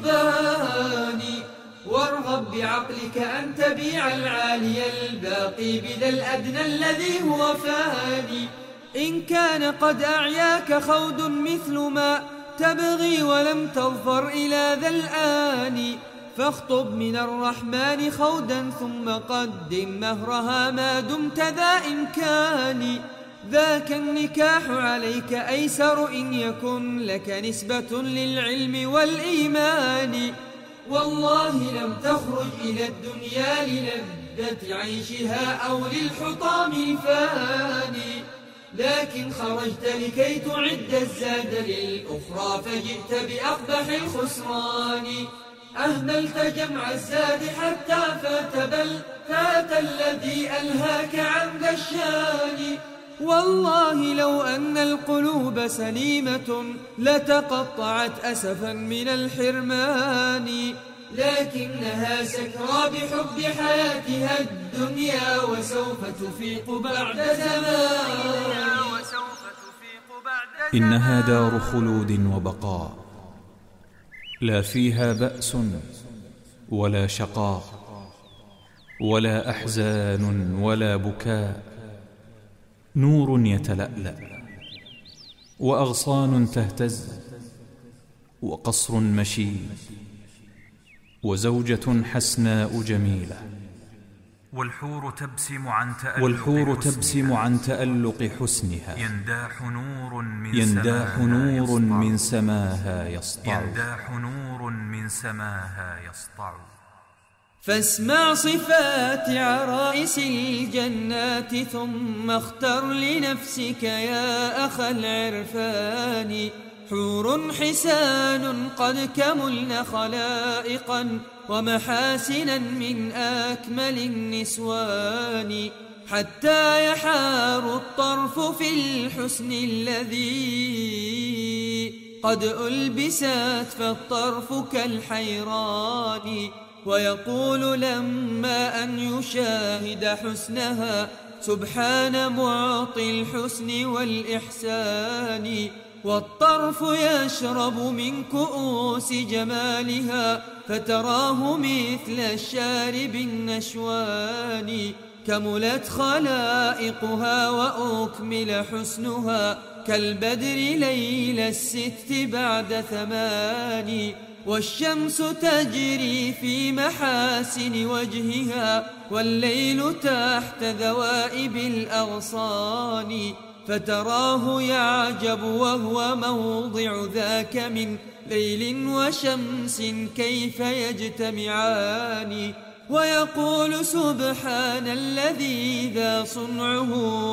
شبان. وارغب بعقلك أن تبيع العالي الباقي بذا الأدنى الذي هو فاني. إن كان قد أعياك خود مثل ما تبغي ولم تظفر إلى ذا الآن. فاخطب من الرحمن خودا ثم قدم مهرها ما دمت ذا إمكان. ذاك النكاح عليك أيسر إن يكن لك نسبة للعلم والإيمان. والله لم تخرج إلى الدنيا للذة عيشها أو للحطام الفاني، لكن خرجت لكي تعد الزاد للأخرى فجئت بأقبح الخسران. أهملت جمع الزاد حتى فات بل فات الذي ألهاك عن ذا الشان. والله لو أن القلوب سليمة لتقطعت أسفا من الحرمان، لكنها سكرى بحب حياتها الدنيا وسوف تفيق بعد زمان. إنها دار خلود وبقاء، لا فيها بأس ولا شقاء ولا أحزان ولا بكاء، نور يتلألأ وأغصان تهتز وقصر مشيد وزوجة حسناء جميلة، والحور تبسم عن تألق حسنها، ينداح نور من سماها يسطع. فاسمع صفات عرائس الجنات ثم اختر لنفسك يا أخا العرفان. حور حسان قد كملن خلائقا ومحاسنا من أكمل النسوان، حتى يحار الطرف في الحسن الذي قد ألبست فالطرف كالحيران. ويقول لما أن يشاهد حسنها سبحان معطي الحسن والإحسان. والطرف يشرب من كؤوس جمالها فتراه مثل الشارب النشوان. كملت خلائقها وأكمل حسنها كالبدر ليل الست بعد 8. والشمس تجري في محاسن وجهها والليل تحت ذوائب الأغصان. فتراه يعجب وهو موضع ذاك من ليل وشمس كيف يجتمعان. ويقول سبحان الذي ذا صنعه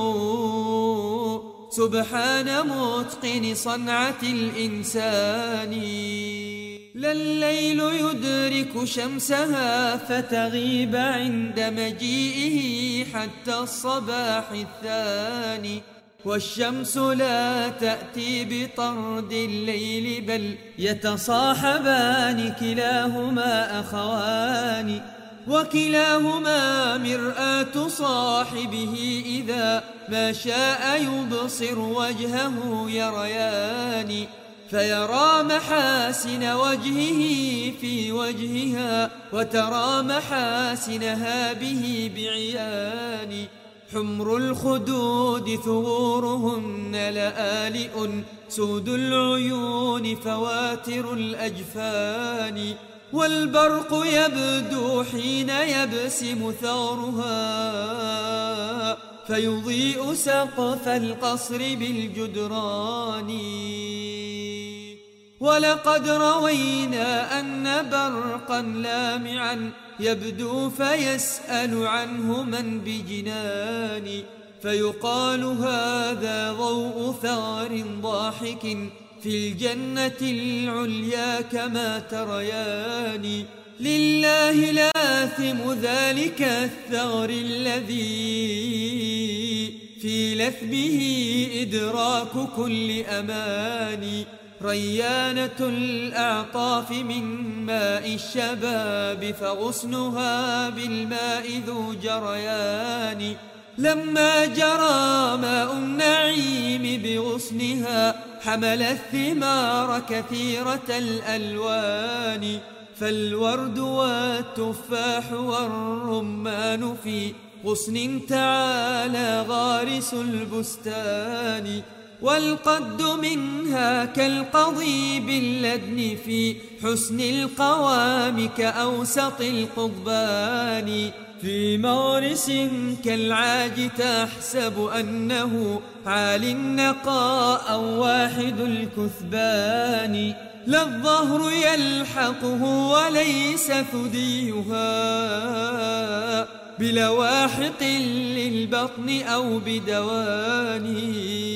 سبحان متقن صنعة الإنسان. لا الليل يدرك شمسها فتغيب عند مجيئه حتى الصباح الثاني. والشمس لا تأتي بطرد الليل بل يتصاحبان كلاهما أخوان. وكلاهما مرآة صاحبه إذا ما شاء يبصر وجهه يريان. فيرى محاسن وجهه في وجهها وترى محاسنها به بعيان. حمر الخدود ثغورهن لآلئ سود العيون فواتر الأجفان. والبرق يبدو حين يبسم ثغرها فيضيء سقف القصر بالجدران. ولقد روينا أن برقا لامعا يبدو فيسأل عنه من بجنان. فيقال هذا ضوء ثغر ضاحك في الجنة العليا كما تريان. لله لاثم ذلك الثغر الذي في لثمه إدراك كل أمان. ريانة الأعطاف من ماء الشباب فغصنها بالماء ذو جريان. لما جرى ماء النعيم بغصنها حمل الثمار كثيرة الألوان. فالورد والتفاح والرمان في غصن تعالى غارس البستان. والقد منها كالقضيب اللدن في حسن القوام كأوسط القضبان. في مغرس كالعاج تحسب أنه عال النقاء أو واحد الكثبان. لا الظهر يلحقه وليس ثديها بلواحق للبطن أو بدوان.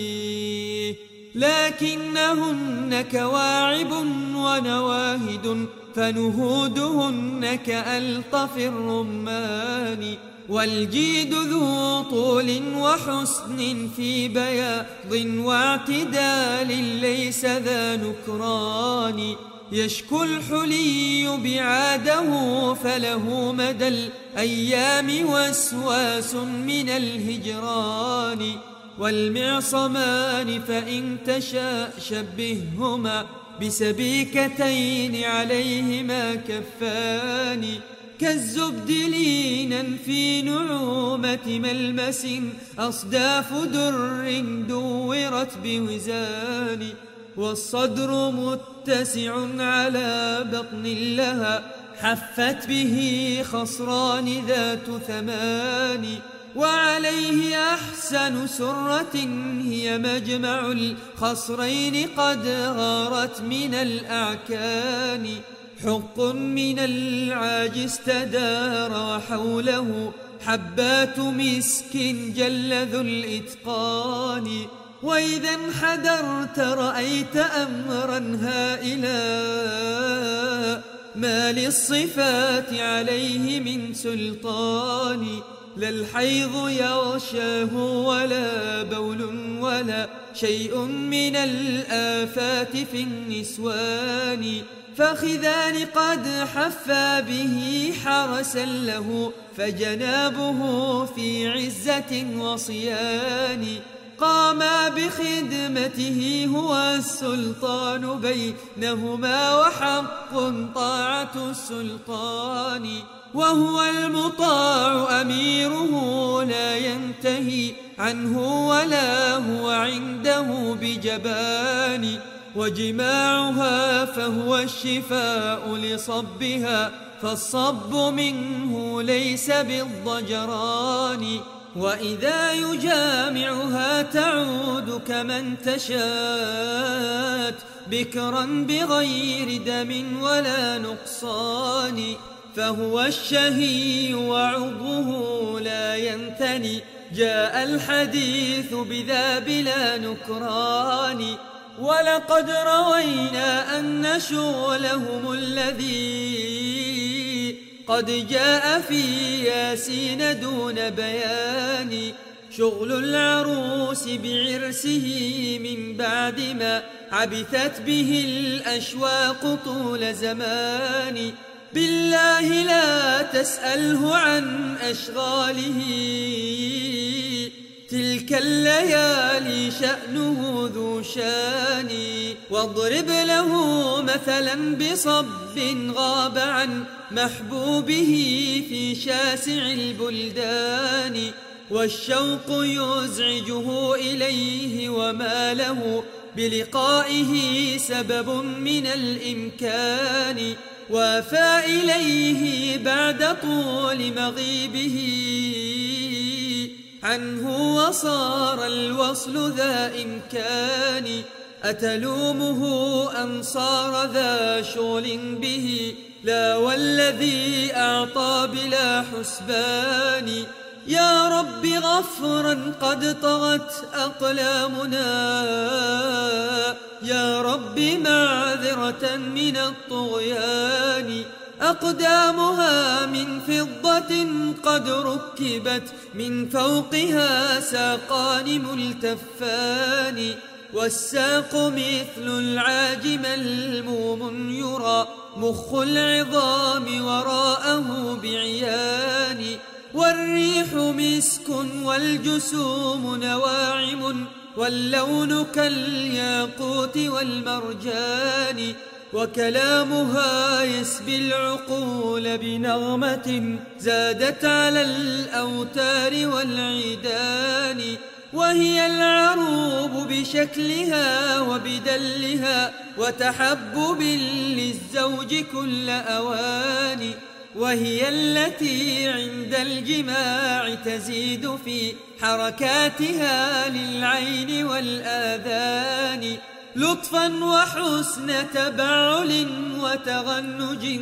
لكنهن كواعب ونواهد فنهودهن كألطف الرمان. والجيد ذو طول وحسن في بياض واعتدال ليس ذا نكران. يشكو الحلي بعاده فله مدى الأيام وسواس من الهجران. والمعصمان فإن تشاء شبههما بسبيكتين عليهما كفان. كالزبد لينا في نعومة ملمس أصداف در دورت بوزان. والصدر متسع على بطن لها حفت به خصران ذات 8. وعليه أحسن سرة هي مجمع الخصرين قد غارت من الأعكان. حق من العاج استدار وحوله حبات مسك جل ذو الإتقان. وإذا انحدرت رأيت أمرا هائلا ما للصفات عليه من سلطان. لا الحيض يغشاه ولا بول ولا شيء من الآفات في النسوان. فخذان قد حفا به حرسا له، فجنابه في عزة وصيان. قاما بخدمته هو السلطان بينهما، وحق طاعة السلطان. وهو المطاع أميره لا ينتهي عنه، ولا هو عنده بجبان. وجماعها فهو الشفاء لصبها، فالصب منه ليس بالضجران. وإذا يجامعها تعود كمن تشات، بكرا بغير دم ولا نقصان. فهو الشهي وعضوه لا ينثني، جاء الحديث بذا بلا نكران. ولقد روينا أن شغلهم الذي قد جاء في ياسين دون بيان، شغل العروس بعرسه من بعد ما عبثت به الأشواق طول زمان. بالله لا تسأله عن أشغاله، تلك الليالي شأنه ذو شان. واضرب له مثلا بصب غاب عن محبوبه في شاسع البلدان، والشوق يزعجه إليه وما له بلقائه سبب من الإمكان. وافى إليه بعد طول مغيبه عنه، وصار الوصل ذا إمكان. أتلومه أن صار ذا شغل به، لا والذي أعطى بلا حسبان. يا رب غفرا قد طغت أقلامنا، يا رب معذرة من الطغيان. أقدامها من فضة قد ركبت، من فوقها ساقان ملتفان. والساق مثل العاج ملموم يرى، مخ العظام وراءه بعيان. والريح مسك والجسوم نواعم، واللون كالياقوت والمرجان. وكلامها يسبي العقول بنغمة زادت على الأوتار والعيدان. وهي العروب بشكلها وبدلها، وتحبب للزوج كل أوان. وهي التي عند الجماع تزيد في حركاتها للعين والآذان، لطفا وحسن تبعل وتغنج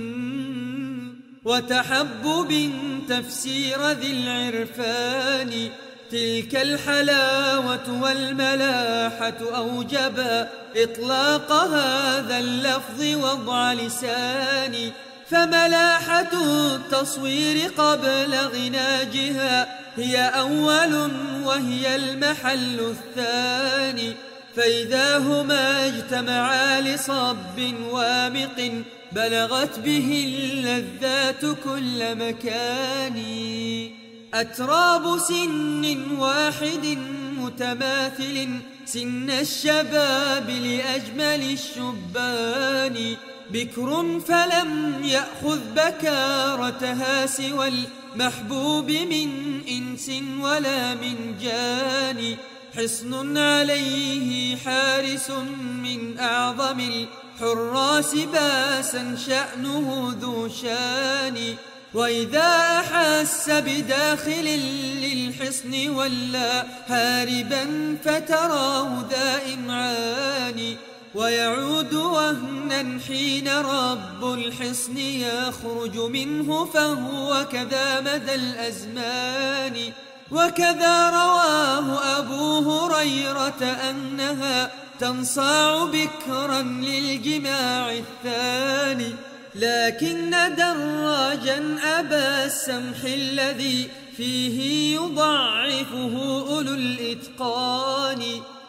وتحبب تفسير ذي العرفان. تلك الحلاوة والملاحة أوجبا إطلاق هذا اللفظ وضع لساني، فملاحة التصوير قبل غناجها هي أول وهي المحل الثاني. فإذا هما اجتمعا لصب وامق بلغت به اللذات كل مكان. أتراب سن واحد متماثل سن الشباب لأجمل الشبان، بكر فلم يأخذ بكارتها سوى المحبوب من إنس ولا من جان، حصن عليه حارس من أعظم الحراس باسا شأنه ذو شان. وإذا أحس بداخل للحصن ولا هاربا فتراه ذا إمعان، ويعود وهنا حين رب الحصن يخرج منه فهو كذا مدى الأزمان. وكذا رواه أبو هريرة أنها تنصاع بكرا للجماع الثاني، لكن دراجا أبا السمح الذي فيه يضعفه أولو الإتقان.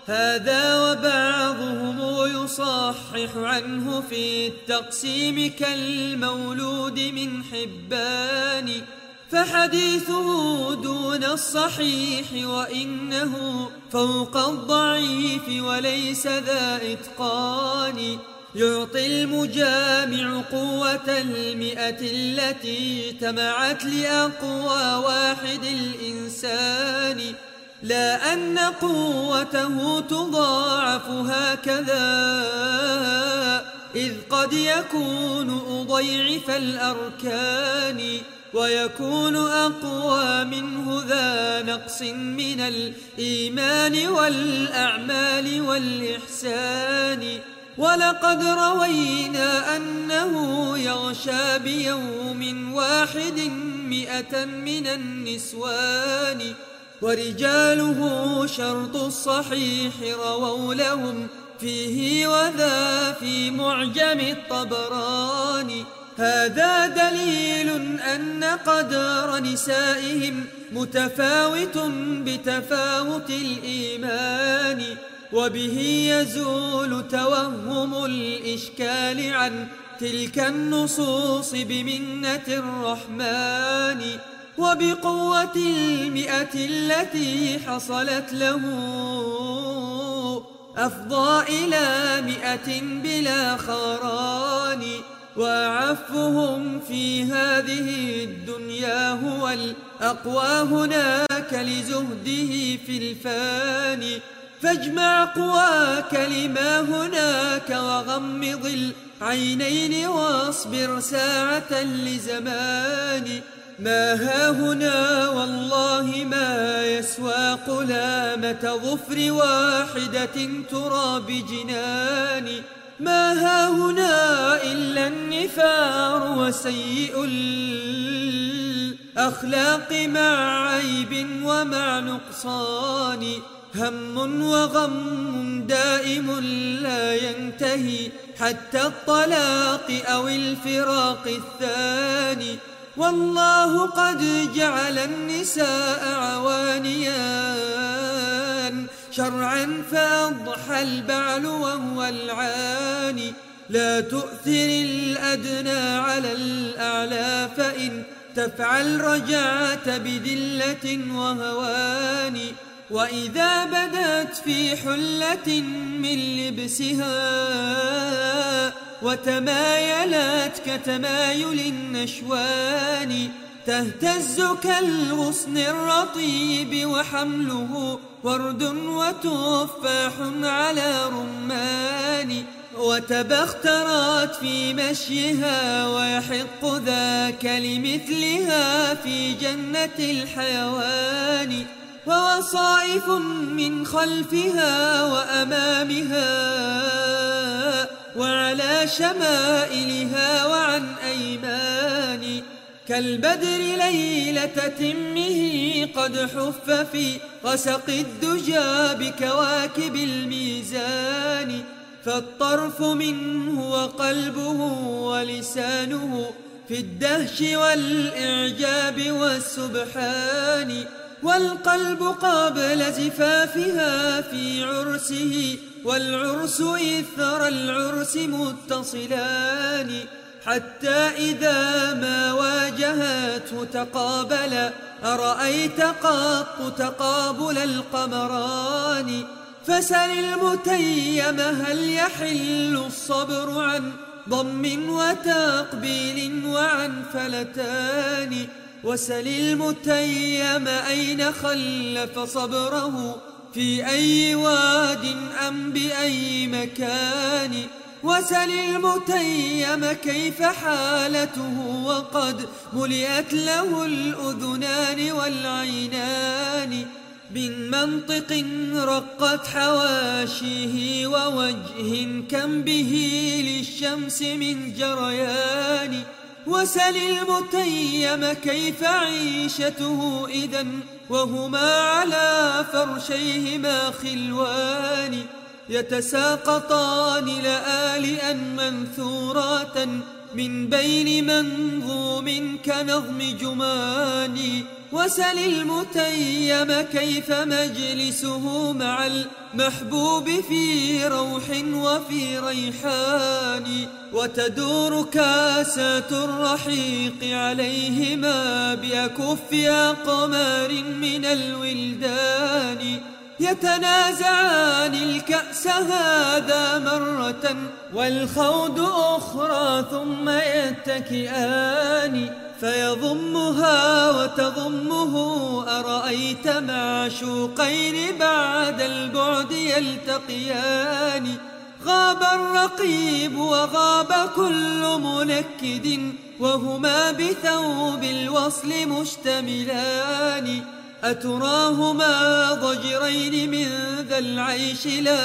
هذا وبعضهم يصحح عنه في التقسيم كالمولود من حبان، فحديثه دون الصحيح وإنه فوق الضعيف وليس ذا إتقان. يعطي المجامع قوة 100 التي اجتمعت لأقوى واحد الإنسان، لا أن قوته تضاعف هكذا، إذ قد يكون أضيعف الأركان، ويكون أقوى منه ذا نقص من الإيمان والأعمال والإحسان. ولقد روينا أنه يغشى بيوم واحد 100 من النسوان، ورجاله شرط الصحيح رووا لهم فيه وذا في معجم الطبراني. هذا دليل أن قدر نسائهم متفاوت بتفاوت الإيمان، وبه يزول توهم الإشكال عن تلك النصوص بمنة الرحمن. وبقوة 100 التي حصلت له أفضى إلى 100 بلا خران، وأعفهم في هذه الدنيا هو الأقوى هناك لزهده في الفاني. فاجمع قواك لما هناك وغمض العينين واصبر ساعة لزمان. ما هاهنا والله ما يسوى قلامة ظفر واحدة ترى بجنان. ما هاهنا إلا النفار وسيء الأخلاق مع عيب ومع نقصان. هم وغم دائم لا ينتهي حتى الطلاق أو الفراق الثاني. والله قد جعل النساء عوانيان شرعا فأضحى البعل وهو العاني. لا تؤثر الأدنى على الأعلى فإن تفعل رجعت بدلة وهوان. وإذا بدت في حلة من لبسها وتمايلت كتمايل النشوان، تهتز كالغصن الرطيب وحمله ورد وتفاح على رمان. وتبخترت في مشيها ويحق ذاك لمثلها في جنة الحيوان. ووصائف من خلفها وأمامها وعلى شمائلها وعن أيمان. كالبدر ليلة تمه قد حف في غسق الدجى بكواكب الميزان. فالطرف منه وقلبه ولسانه في الدهش والإعجاب والسبحان. والقلب قبل زفافها في عرسه والعرس إثر العرس متصلان. حتى إذا ما واجهته تقابلا أرأيت قط تقابل القمران. فسل المتيم هل يحل الصبر عن ضم وتقبيل وعن فلتان. وسل المتيم أين خلف صبره في أي واد أم بأي مكان. وسل المتيم كيف حالته وقد ملئت له الأذنان والعينان. من منطق رقت حواشيه ووجه كم به للشمس من جريان. وسل المتيم كيف عيشته إذا وهما على فرشيهما خلوان. يتساقطان لآلئا منثورات من بين منظوم كنظم جماني. وسل المتيم كيف مجلسه مع المحبوب في روح وفي ريحان. وتدور كاسات الرحيق عليهما بأكف أقمار من الولدان. يتنازعان الكأس هذا مرة والخوض أخرى ثم يتكئان. فيضمها وتضمه أرأيت معشوقين بعد البعد يلتقيان. غاب الرقيب وغاب كل منكد وهما بثوب الوصل مشتملان. أتراهما ضجرين من ذا العيش لا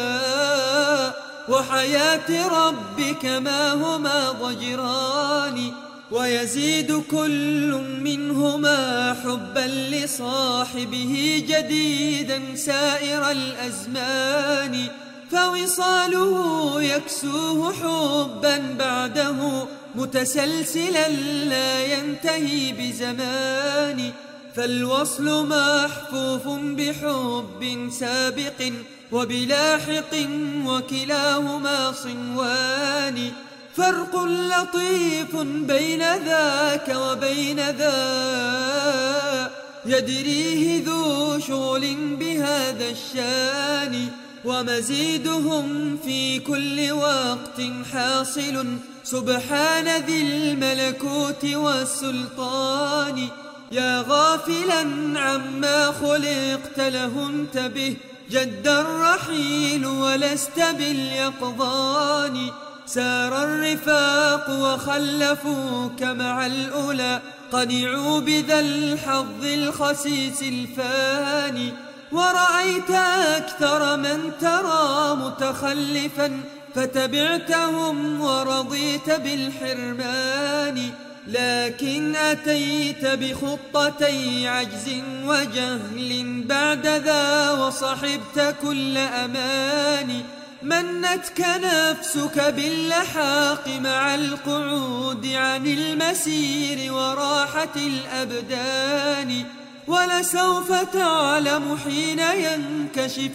وحياة ربك ما هما ضجران. ويزيد كل منهما حبا لصاحبه جديدا سائر الأزمان. فوصاله يكسوه حبا بعده متسلسلا لا ينتهي بزمان. فالوصل محفوف بحب سابق وبلاحق وكلاهما صنوان. فرق لطيف بين ذاك وبين ذا يدريه ذو شغل بهذا الشان. ومزيدهم في كل وقت حاصل سبحان ذي الملكوت والسلطان. يا غافلا عما خلقت له انتبه جد الرحيل ولست باليقظان. سار الرفاق وخلفوك مع الأولى قنعوا بذا الحظ الخسيس الفاني. ورأيت أكثر من ترى متخلفا فتبعتهم ورضيت بالحرمان. لكن أتيت بخطتي عجز وجهل بعد ذا وصحبت كل أمان. منتك نفسك باللحاق مع القعود عن المسير وراحة الأبدان. ولسوف تعلم حين ينكشف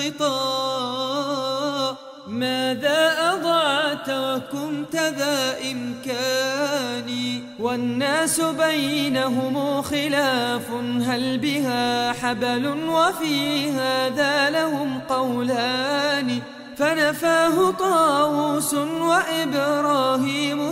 الغطاء ماذا أضعت وكنت ذا إمكان. والناس بينهم خلاف هل بها حبل وفي هذا لهم قولان. فنفاه طاووس وإبراهيم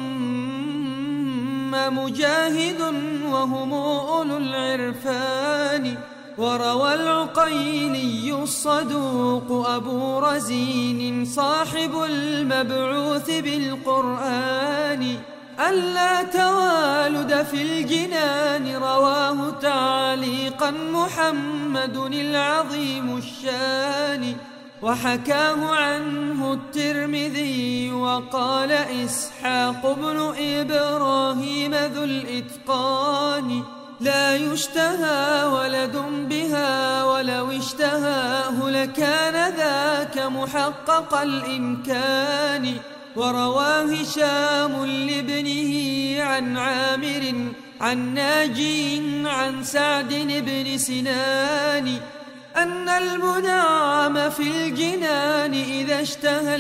ثم مجاهد وهم أولو العرفان. وروى العقيلي الصدوق أبو رزين صاحب المبعوث بالقرآن ألا توالد في الجنان. رواه تعليقا محمد العظيم الشان. وحكاه عنه الترمذي وقال إسحاق بن إبراهيم ذو الإتقان. لا يشتهى ولد بها ولو اشتهاه لكان ذاك محقق الإمكان. وروى هشام لابنه عن عامر عن ناجي عن سعد بن سنان أن المنعم في الجنان إذا اشتهى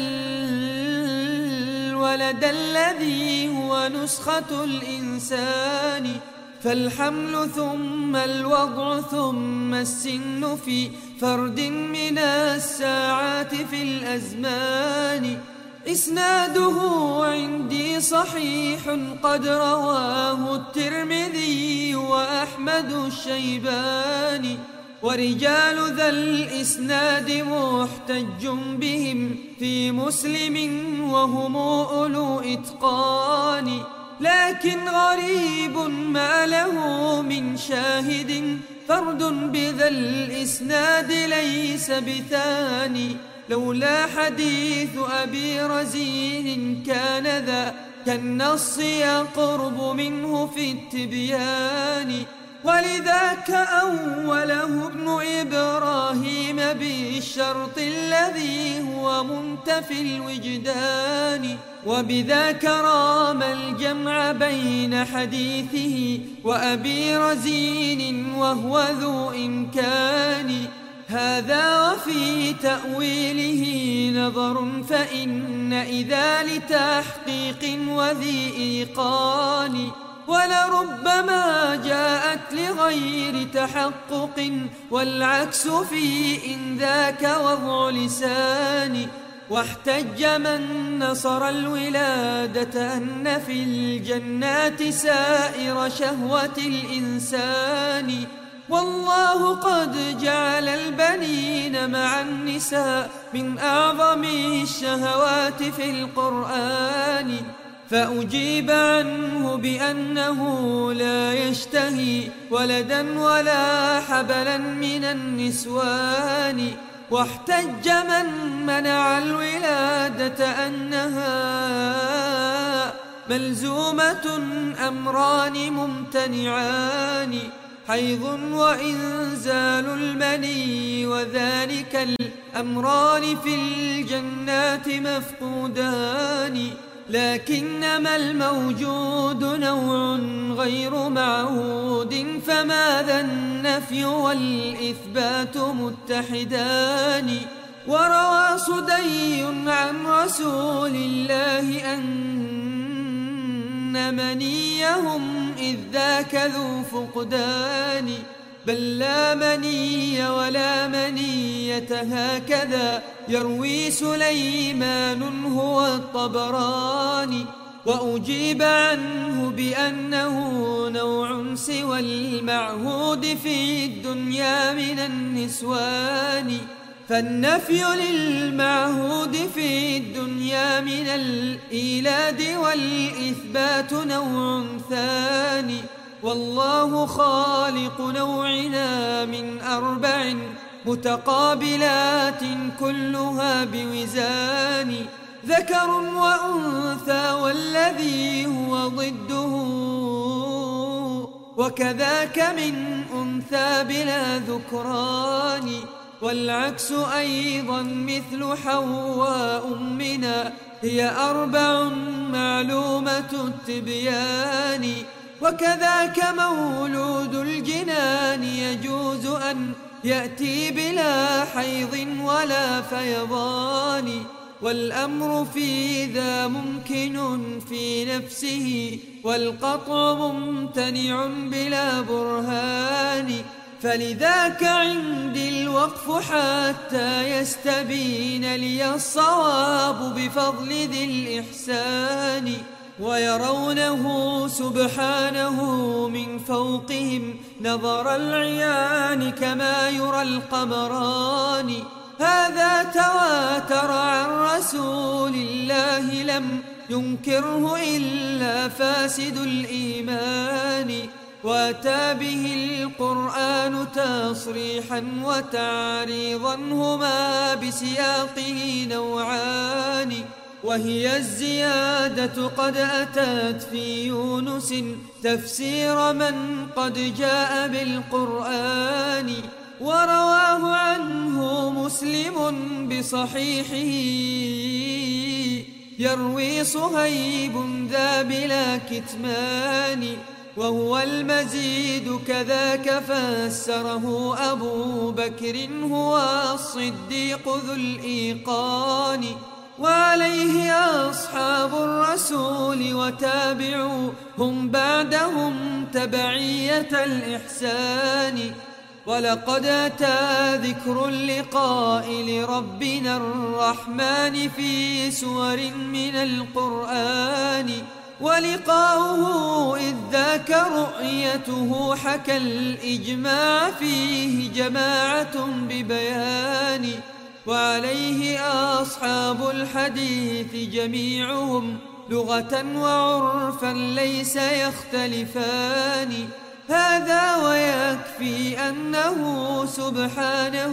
الولد الذي هو نسخة الإنسان فالحمل ثم الوضع ثم السن في فرد من الساعات في الأزمان. إسناده عندي صحيح قد رواه الترمذي وأحمد الشيباني. ورجال ذا الإسناد محتج بهم في مسلم وهم أولو إتقان. لكن غريب ما له من شاهد فرد بذا الإسناد ليس بثاني. لولا حديث أبي رزين كان ذا كالنص يقرب منه في التبيان. ولذاك أوله ابن إبراهيم بالشرط الذي هو منتفي الوجدان، وبذاك رام الجمع بين حديثه وأبي رزين وهو ذو إمكان. هذا وفي تأويله نظر، فإن إذا لتحقيق وذي إيقان، ولربما جاءت لغير تحقق، والعكس في إن ذاك وضع لسان. واحتج من نصر الولادة أن في الجنات سائر شهوة الإنسان، والله قد جعل البنين مع النساء من أعظم الشهوات في القرآن. فأجيب عنه بأنه لا يشتهي ولدا ولا حبلا من النسوان. واحتج من منع الولادة أنها ملزومة أمران ممتنعان، حيض وإنزال المني، وذلك الأمران في الجنات مفقودان. لكنما الموجود نوع غير معهود، فماذا النفي والإثبات متحدان. وروى صدي عن رسول الله أن منيهم إذ ذاك ذو فقدان، بل لا مني ولا منية هكذا يروي سليمان هو الطبراني. وأجيب عنه بأنه نوع سوى المعهود في الدنيا من النسوان، فالنفي للمعهود في الدنيا من الإيلاد، والإثبات نوع ثاني. والله خالق نوعنا من 4 متقابلات كلها بوزان، ذكر وأنثى والذي هو ضده، وكذاك من أنثى بلا ذكران. والعكس أيضا مثل حواء أمنا، هي 4 معلومة التبيان. وكذاك مولود الجنان يجوز أن يأتي بلا حيض ولا فيضان، والأمر في ذا ممكن في نفسه، والقطع ممتنع بلا برهان. فلذاك عندي الوقف حتى يستبين لي الصواب بفضل ذي الإحسان، ويرونه سبحانه من فوقهم نظر العيان كما يرى القمران. هذا تواتر عن رسول الله لم ينكره إلا فاسد الإيمان، واتى به القرآن تصريحا وتعريضا، هما بسياقه نوعان. وهي الزيادة قد أتت في يونس تفسير من قد جاء بالقرآن، ورواه عنه مسلم بصحيحه، يروي صهيب ذا بلا كتمان. وهو المزيد كذاك فسره أبو بكر هو الصديق ذو الإيقان، وعليه أصحاب الرسول وتابعوا هم بعدهم تبعية الإحسان. ولقد أتى ذكر اللقاء لربنا الرحمن في سور من القرآن، ولقاؤه إذ ذاك رؤيته حكى الإجماع فيه جماعة ببيان. وعليه أصحاب الحديث جميعهم لغة وعرفا ليس يختلفان. هذا ويكفي أنه سبحانه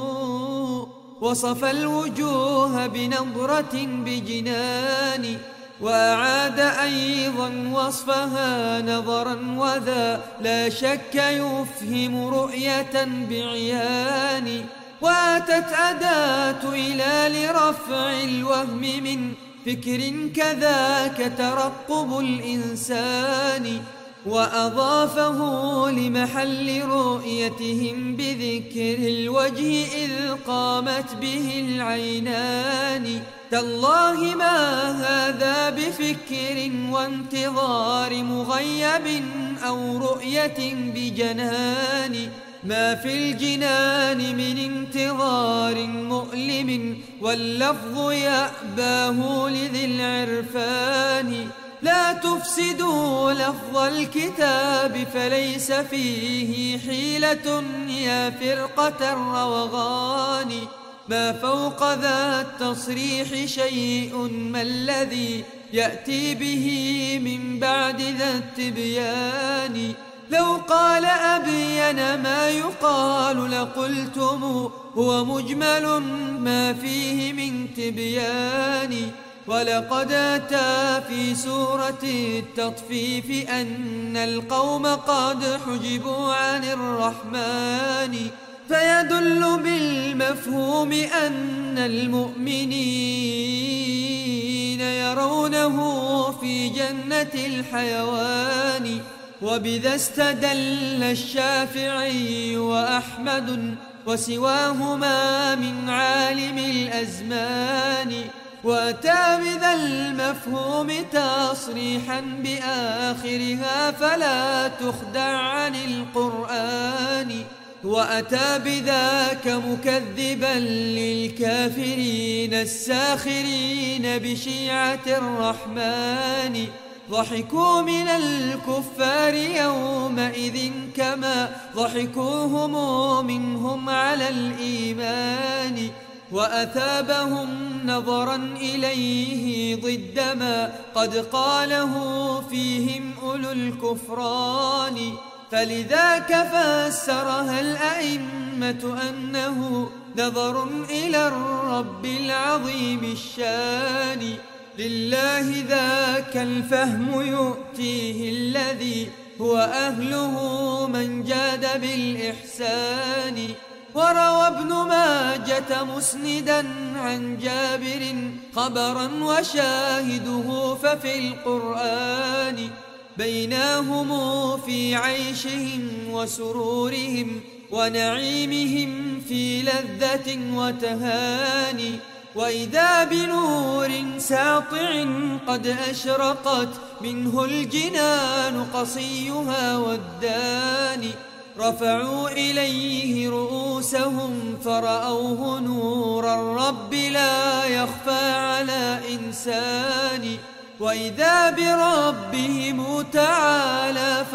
وصف الوجوه بنظرة بجنان، وأعاد أيضا وصفها نظرا وذا لا شك يفهم رؤية بعيان. وأتت أداة إلى لرفع الوهم من فكر كذاك ترقب الإنسان، وأضافه لمحل رؤيتهم بذكر الوجه إذ قامت به العينان. تالله ما هذا بفكر وانتظار مغيب أو رؤية بجنان، ما في الجنان من انتظار مؤلم واللفظ يأباه لذي العرفان. لا تفسدوا لفظ الكتاب فليس فيه حيلة يا فرقة الروغان، ما فوق ذا التصريح شيء ما الذي يأتي به من بعد ذا التبيان. لو قال أبين ما يقال لقلتم هو مجمل ما فيه من تبيان. ولقد أتى في سورة التطفيف أن القوم قد حجبوا عن الرحمن، فيدل بالمفهوم أن المؤمنين يرونه في جنة الحيوان. وبذا استدل الشافعي وأحمد وسواهما من عالم الأزمان، وأتى بذا المفهوم تصريحا بآخرها فلا تخدع عن القرآن. وأتى بذاك مكذبا للكافرين الساخرين بشيعة الرحمن، ضحكوا من الكفار يومئذ كما ضحكوهم منهم على الإيمان. وأثابهم نظرا إليه ضد ما قد قاله فيهم أولو الكفران. فلذاك فسرها الأئمة أنه نظر إلى الرب العظيم الشان. لله ذاك الفهم يؤتيه الذي هو أهله من جاد بالإحسان. وروى ابن ماجة مسندا عن جابر خبرا وشاهده ففي القرآن، بيناهم في عيشهم وسرورهم ونعيمهم في لذة وتهاني. وإذا بنور ساطع قد أشرقت منه الجنان قصيها والداني، رفعوا إليه رؤوسهم فرأوه نور الرب لا يخفى على إنسان. وإذا بربهم تعالى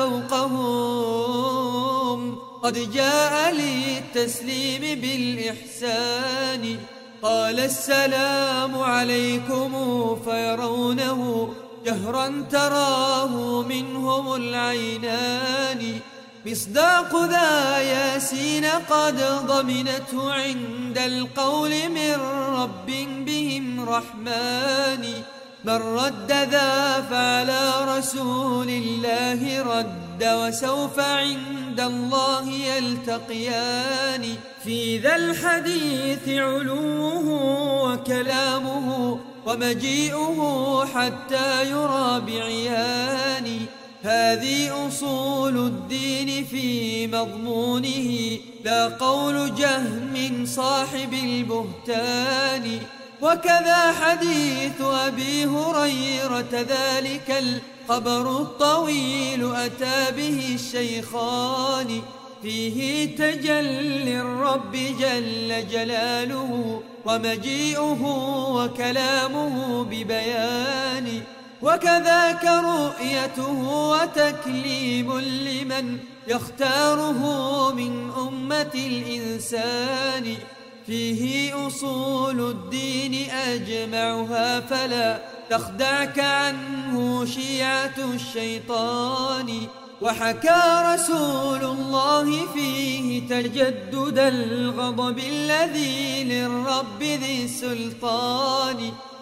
فوقهم قد جاء للتسليم بالإحسان. قال السلام عليكم فيرونه جهرا تراه منهم العينان. مصداق ذا ياسين قد ضمنته عند القول من رب بهم رحمن. من رد ذا فعلى رسول الله رد، وسوف عند الله يلتقيان. في ذا الحديث علوه وكلامه ومجيئه حتى يرى بعيان. هذه أصول الدين في مضمونه، لا قول جهم صاحب البهتان. وكذا حديث أبي هريرة ذلك الخبر الطويل أتى به الشيخان، فيه تجلي الرب جل جلاله ومجيئه وكلامه ببيان. وكذاك رؤيته وتكليم لمن يختاره من أمة الإنسان. فيه أصول الدين أجمعها فلا تخدعك عنه شيعة الشيطان. وحكى رسول الله فيه تجدد الغضب الذي للرب ذي السلطان،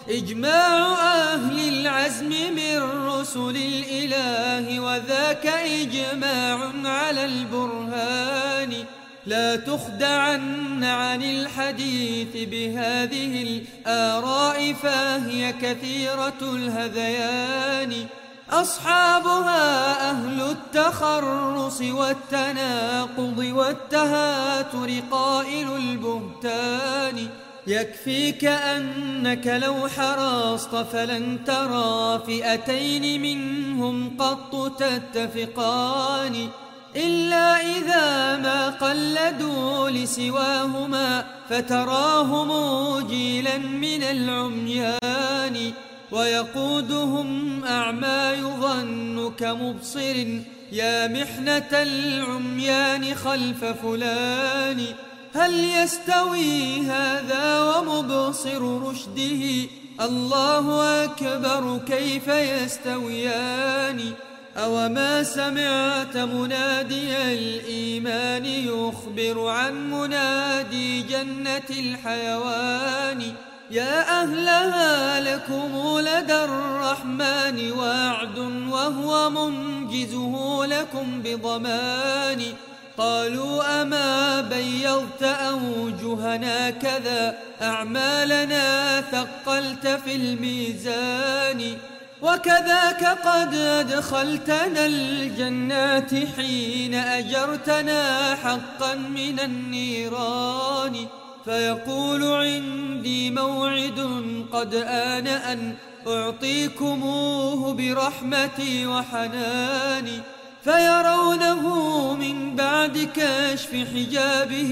إجماع أهل العزم من رسل الإله، وذاك إجماع على البرهان. لا تخدعن عن الحديث بهذه الآراء، فهي كثيرة الهذيان. أصحابها أهل التخرص والتناقض والتهاتر، قائل البهتان. يكفيك أنك لو حرصت فلن ترى فئتين منهم قط تتفقان، إلا إذا ما قلدوا لسواهما، فتراهم جيلا من العميان. ويقودهم أعمى يظن كمبصر، يا محنة العميان خلف فلان. هل يستوي هذا ومبصر رشده؟ الله أكبر كيف يستويان. أوما سمعت منادي الإيمان يخبر عن منادي جنة الحيوان؟ يا أهلها لكم لدى الرحمن وعد، وهو منجزه لكم بضمان. قالوا أما بيضت أوجهنا كذا، أعمالنا ثقلت في الميزان. وكذاك قد أدخلتنا الجنات حين أجرتنا حقا من النيران. فيقول عندي موعد قد آن أن أعطيكموه برحمتي وحناني، فيرونه من بعد كشف حجابه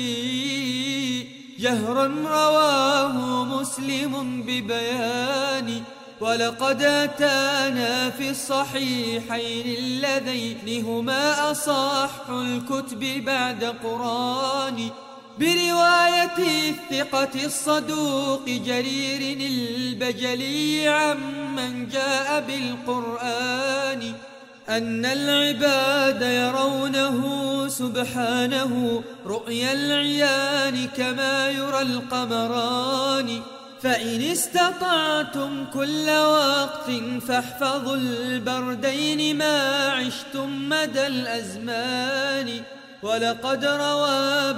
جهرا، رواه مسلم ببيان. ولقد أتانا في الصحيحين اللذين هما أصح الكتب بعد قرآن، برواية الثقة الصدوق جرير البجلي عمن جاء بالقرآن، أن العباد يرونه سبحانه رؤيا العيان كما يرى القمران. فإن استطعتم كل وقت فاحفظوا البردين ما عشتم مدى الأزمان. ولقد روى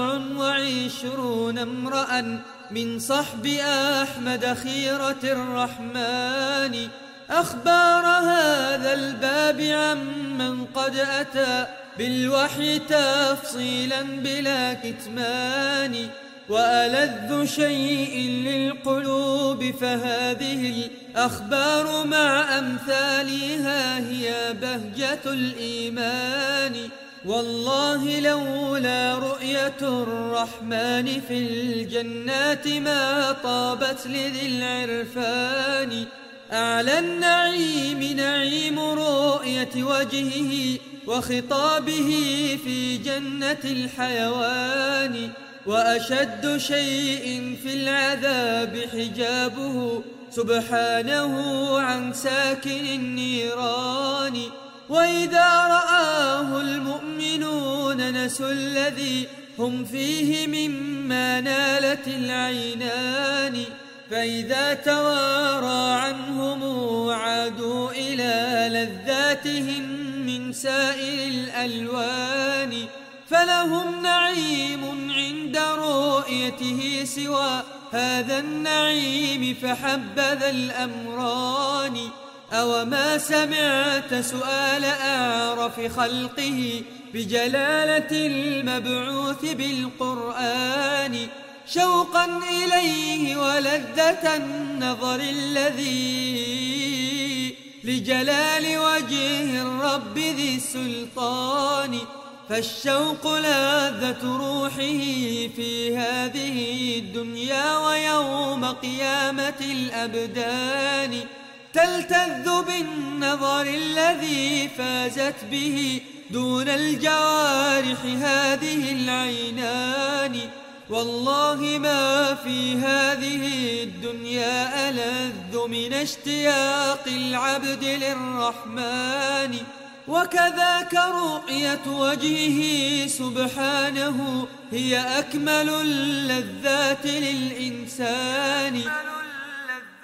27 امرأ من صحب أحمد خيرة الرحمن، أخبار هذا الباب عمن قد أتى بالوحي تفصيلا بلا كتمان. وألذ شيء للقلوب فهذه الأخبار، مع أمثالها هي بهجة الإيمان. والله لولا رؤية الرحمن في الجنات ما طابت لذي العرفان. أعلى النعيم نعيم رؤية وجهه وخطابه في جنة الحيوان. وأشد شيء في العذاب حجابه سبحانه عن ساكن النيران. وإذا رآه المؤمنون نسوا الذي هم فيه مما نالت العينان. فإذا توارى عنهم عادوا إلى لذاتهم من سائر الألوان. فلهم نعيم عند رؤيته سوى هذا النعيم فحبذا الأمران. أوما سمعت سؤال أعرف خلقه بجلالة المبعوث بالقرآن، شوقا إليه ولذة النظر الذي لجلال وجه الرب ذي السلطان. فالشوق لذة روحه في هذه الدنيا، ويوم قيامة الأبدان تلتذ بالنظر الذي فازت به دون الجوارح هذه العينان. والله ما في هذه الدنيا ألذ من اشتياق العبد للرحمن. وكذاك رؤية وجهه سبحانه هي أكمل اللذات للإنسان.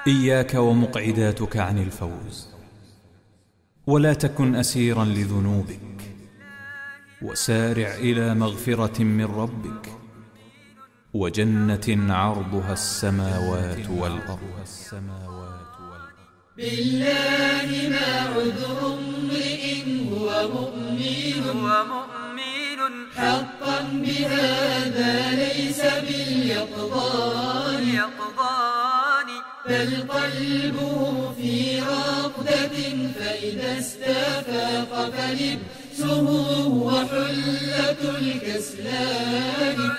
إياك ومقعداتك عن الفوز، ولا تكن أسيرا لذنوبك، وسارع إلى مغفرة من ربك وجنة عرضها السماوات والأرض. بالله ما عذر امرئ هو مؤمن حقا بهذا ليس باليقظان بل قلبه في رقدة، فإذا استفاق فلبسه هو حلة الكسلان.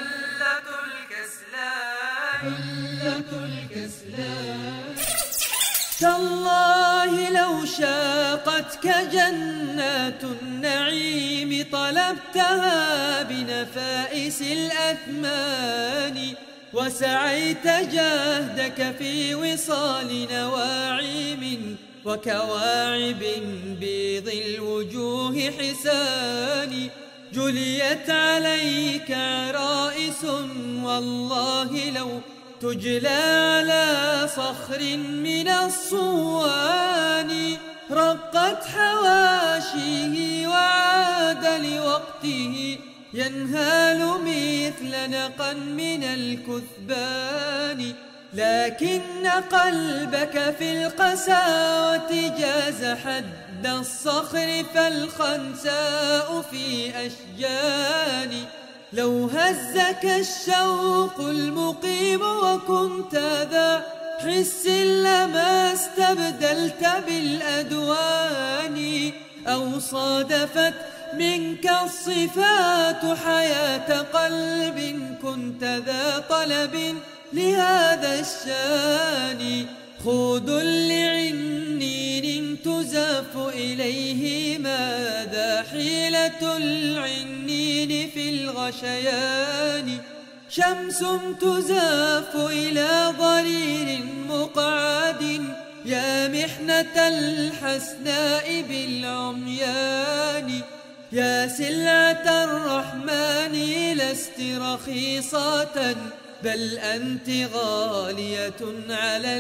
تالله لو شاقتك جنات النعيم طلبتها بنفائس الأثمان، وسعيت جهدك في وصال نواعم وكواعب بيض الوجوه حسان. جليت عليك عرائس والله لو تجلى على صخر من الصوان، رقت حواشيه وعاد لوقته ينهال مثل نقا من الكثبان. لكن قلبك في القساوة جاز حد الصخر، فالخنساء في أشجان. لو هزك الشوق المقيم وكنت ذا حس لما استبدلت بالأدوان، أو صادفت منك الصفات حياة قلب كنت ذا طلب لهذا الشان. خود لعنين تزاف إليه، ماذا حيلة العنين في الغشيان. شمس تزاف إلى ضرير مقعد، يا محنة الحسناء بالعميان. يا سلعة الرحمن لست رخيصة، بل أنت غالية على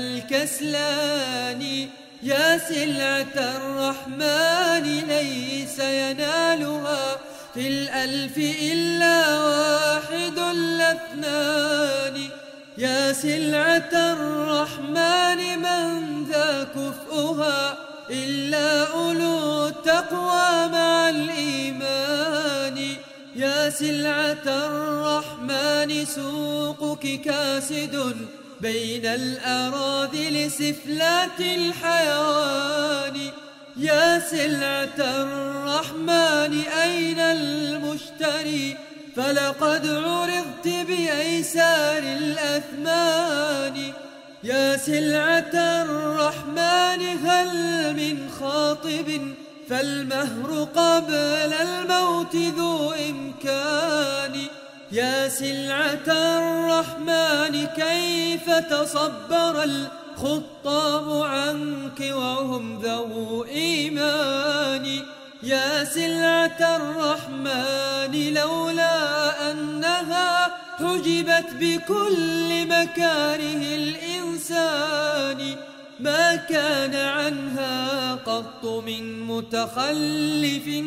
الكسلان. يا سلعة الرحمن ليس ينالها في الألف إلا واحد الاثنان. يا سلعة الرحمن من ذا كفؤها إلا أولو التقوى مع الإيمان. يا سلعة الرحمن سوقك كاسد بين الأراذل سفلات الحيوان. يا سلعة الرحمن أين المشتري، فلقد عرضت بأيسار الأثمان. يا سلعة الرحمن هل من خاطب، فالمهر قبل الموت ذو إمكان. يا سلعة الرحمن كيف تصبر الخطاب عنك وهم ذو إيمان. يا سلعة الرحمن لولا أنها حجبت بكل مكاره الإنسان، ما كان عنها قط من متخلف،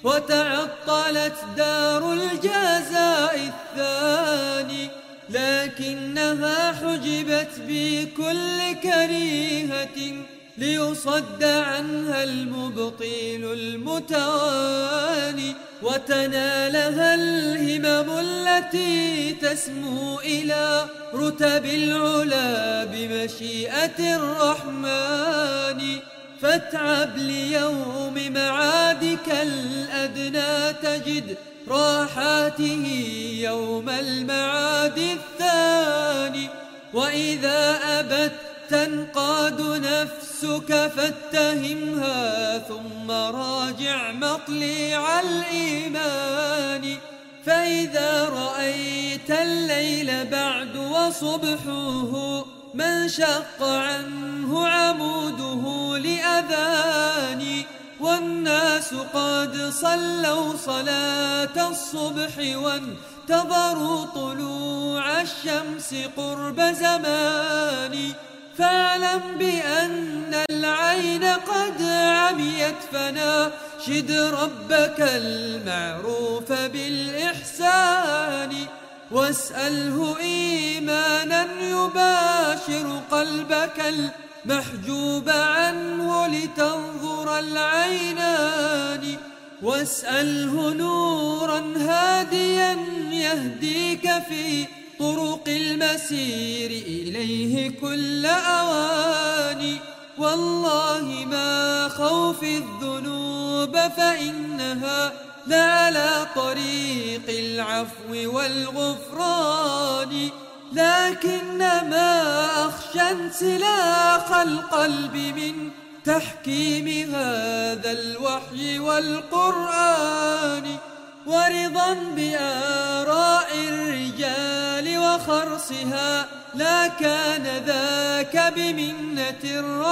وتعطلت دار الجزاء الثاني. لكنها حجبت بكل كريهة ليصد عنها المبطيل المتواني، وتنالها الهمم التي تسمو إلى رتب العلا بمشيئة الرحمن. فاتعب ليوم معادك الأدنى تجد راحاته يوم المعاد الثاني. وإذا أبت تنقاد نفسك فاتهمها، ثم راجع مطلع الإيمان. فإذا رأيت الليل بعد وصبحه من شق عنه عموده لأذان، والناس قد صلوا صلاة الصبح وانتظروا طلوع الشمس قرب زمان. فاعلم بأن العين قد عميت فناشد ربك المعروف بالإحسان واسأله إيمانا يباشر قلبك المحجوب عنه لتنظر العينان واسأله نورا هاديا يهديك في طرق المسير إليه كل أوان والله ما خوف الذنوب فإنها لعلى طريق العفو والغفران لكنما أخشى انسلاخ القلب من تحكيم هذا الوحي والقرآن ورضا بآراء الرجال وخرصها لا كان ذاك بمنة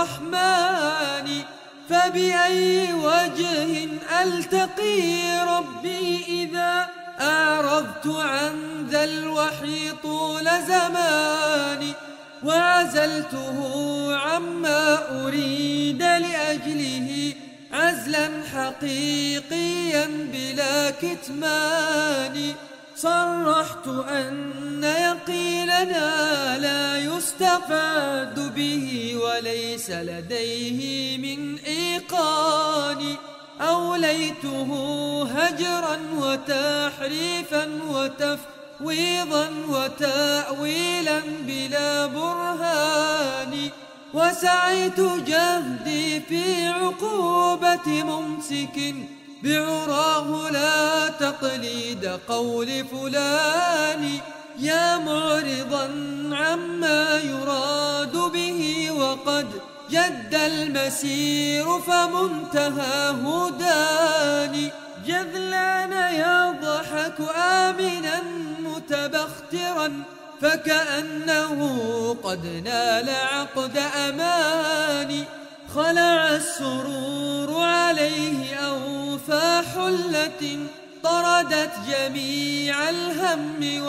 الرحمن فبأي وجه ألتقي ربي إذا أعرضت عن ذا الوحي طول زماني وعزلته عما أريد لأجله عزلا حقيقيا بلا كتمان صرحت أن يقيننا لا يستفاد به وليس لديه من إيقان أوليته هجرا وتحريفا وتفويضا وتأويلا بلا برهان وسعيت جهدي في عقوبة ممسك بعراه لا تقليد قول فلان يا معرضا عما يراد به وقد جد المسير فمنتهاه داني جذلان يضحك آمنا متبخترا فكأنه قد نال عقد أماني خلع السرور عليه أوفى حلة طردت جميع الهم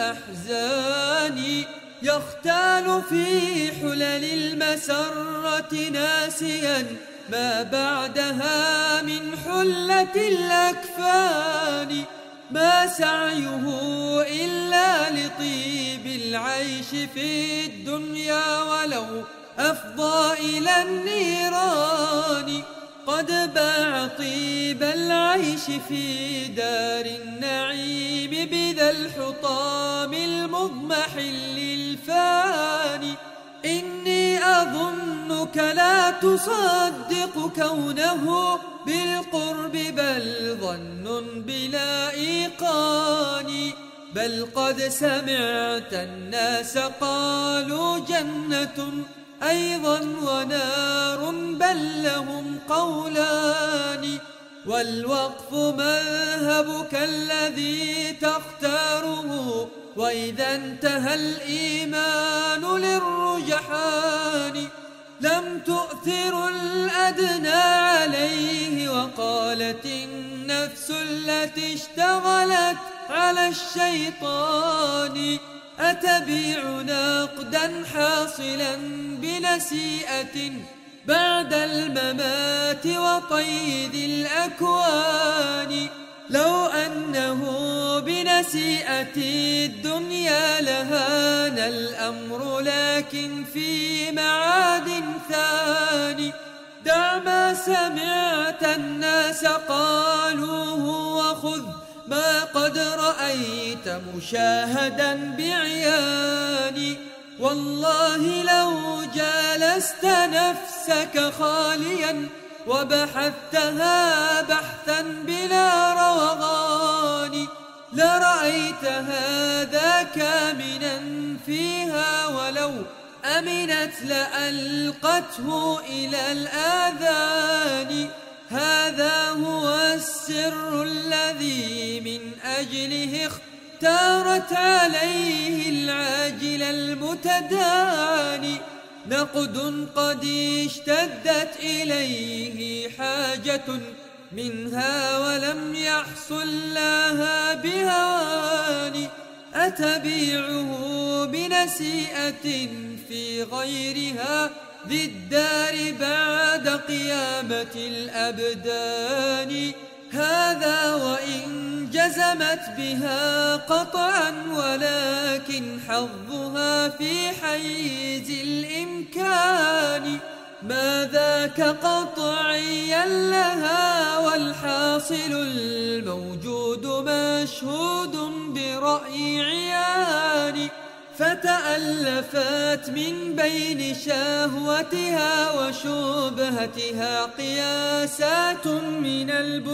والأحزان يختال في حلل المسرة ناسيا ما بعدها من حلة الأكفان ما سعيه إلا لطيب العيش في الدنيا ولو أفضى إلى النيران قد باع طيب العيش في دار النعيم بذا الحطام المضمحل الفاني إني أظنك لا تصدق كونه بالقرب بل ظن بلا إيقان بل قد سمعت الناس قالوا جنة أيضا ونار بل لهم قولان والوقف مذهبك الذي تختاره وإذا انتهى الإيمان للرجحان لم تؤثر الأدنى عليه وقالت النفس التي اشتغلت على الشيطان أتبيع نقدا حاصلا بنسيئة بعد الممات وطيد الأكوان لو أنه بنسيئة الدنيا لهان الأمر لكن في معاد ثاني دع ما سمعت الناس قالوه وخذ ما قد رأيت مشاهدا بعياني والله لو جالست نفسك خاليا وبحثتها بحثا بلا روغان لرأيت هذا كامنا فيها ولو أمنت لألقته إلى الآذان هذا هو السر الذي من أجله اختارت عليه العاجل المتداني نقد قد اشتدت إليه حاجة منها ولم يحصل لها بهوان أتبيعه بنسيئة في غيرها ذي الدار بعد قيامة الأبدان؟ هذا وإن جزمت بها قطعا، ولكن حظها في حيز الإمكان. ما ذاك قطعيا لها، والحاصل الموجود مشهود برأي عيان. فتألفت من بين شهوتها وشبهتها قياسات من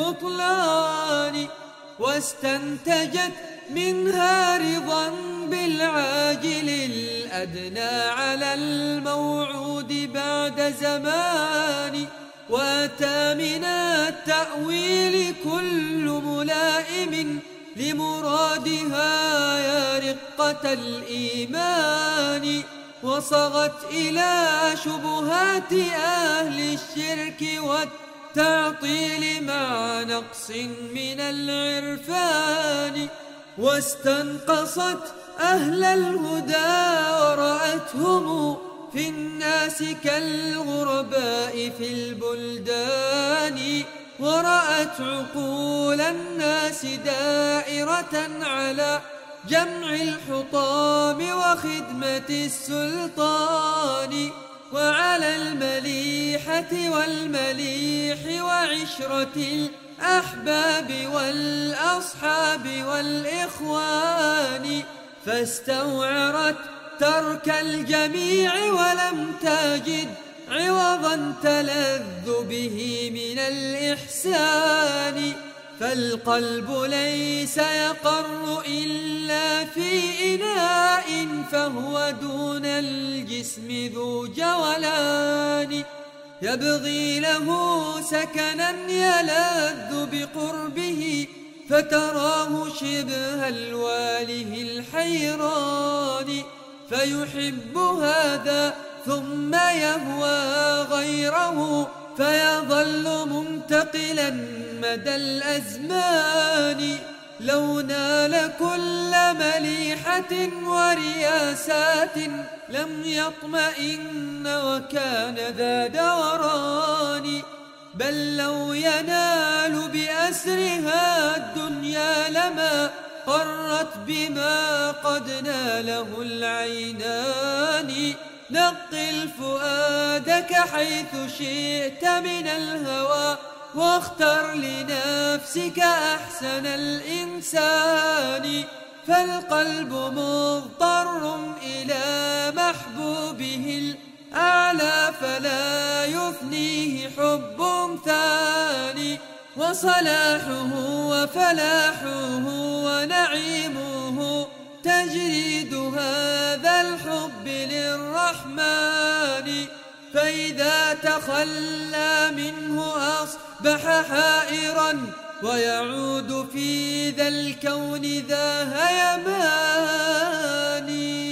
البطلان، واستنتجت منها رضا بالعاجل الأدنى على الموعود بعد زمان. وأتى من التأويل كل ملائم لمرادها يا رقة الإيمان، وصغت إلى شبهات أهل الشرك والتعطيل مع نقص من العرفان، واستنقصت أهل الهدى ورأتهم في الناس كالغرباء في البلدان، ورأت عقول الناس دائرة على جمع الحطام وخدمة السلطان، وعلى المليحة والمليح وعشرة الأحباب والأصحاب والإخوان. فاستوعرت ترك الجميع ولم تجد عوضا تلذ به من الإحسان. فالقلب ليس يقر إلا في إناء، فهو دون الجسم ذو جولان. يبغي له سكنا يلذ بقربه، فتراه شبه الواله الحيران. فيحب هذا ثم يهوى غيره، فيظل منتقلا مدى الأزمان. لو نال كل مليحة ورياسات لم يطمئن وكان ذا دوران، بل لو ينال بأسرها الدنيا لما قرت بما قد ناله العينان. نقل فؤادك حيث شئت من الهوى، واختر لنفسك أحسن الإنسان. فالقلب مضطر إلى محبوبه الأعلى، فلا يفنيه حب ثاني. وصلاحه وفلاحه ونعيمه تجريد هذا الحب للرحمن. فإذا تخلى منه أصبح حائرا، ويعود في ذا الكون ذا هيمان.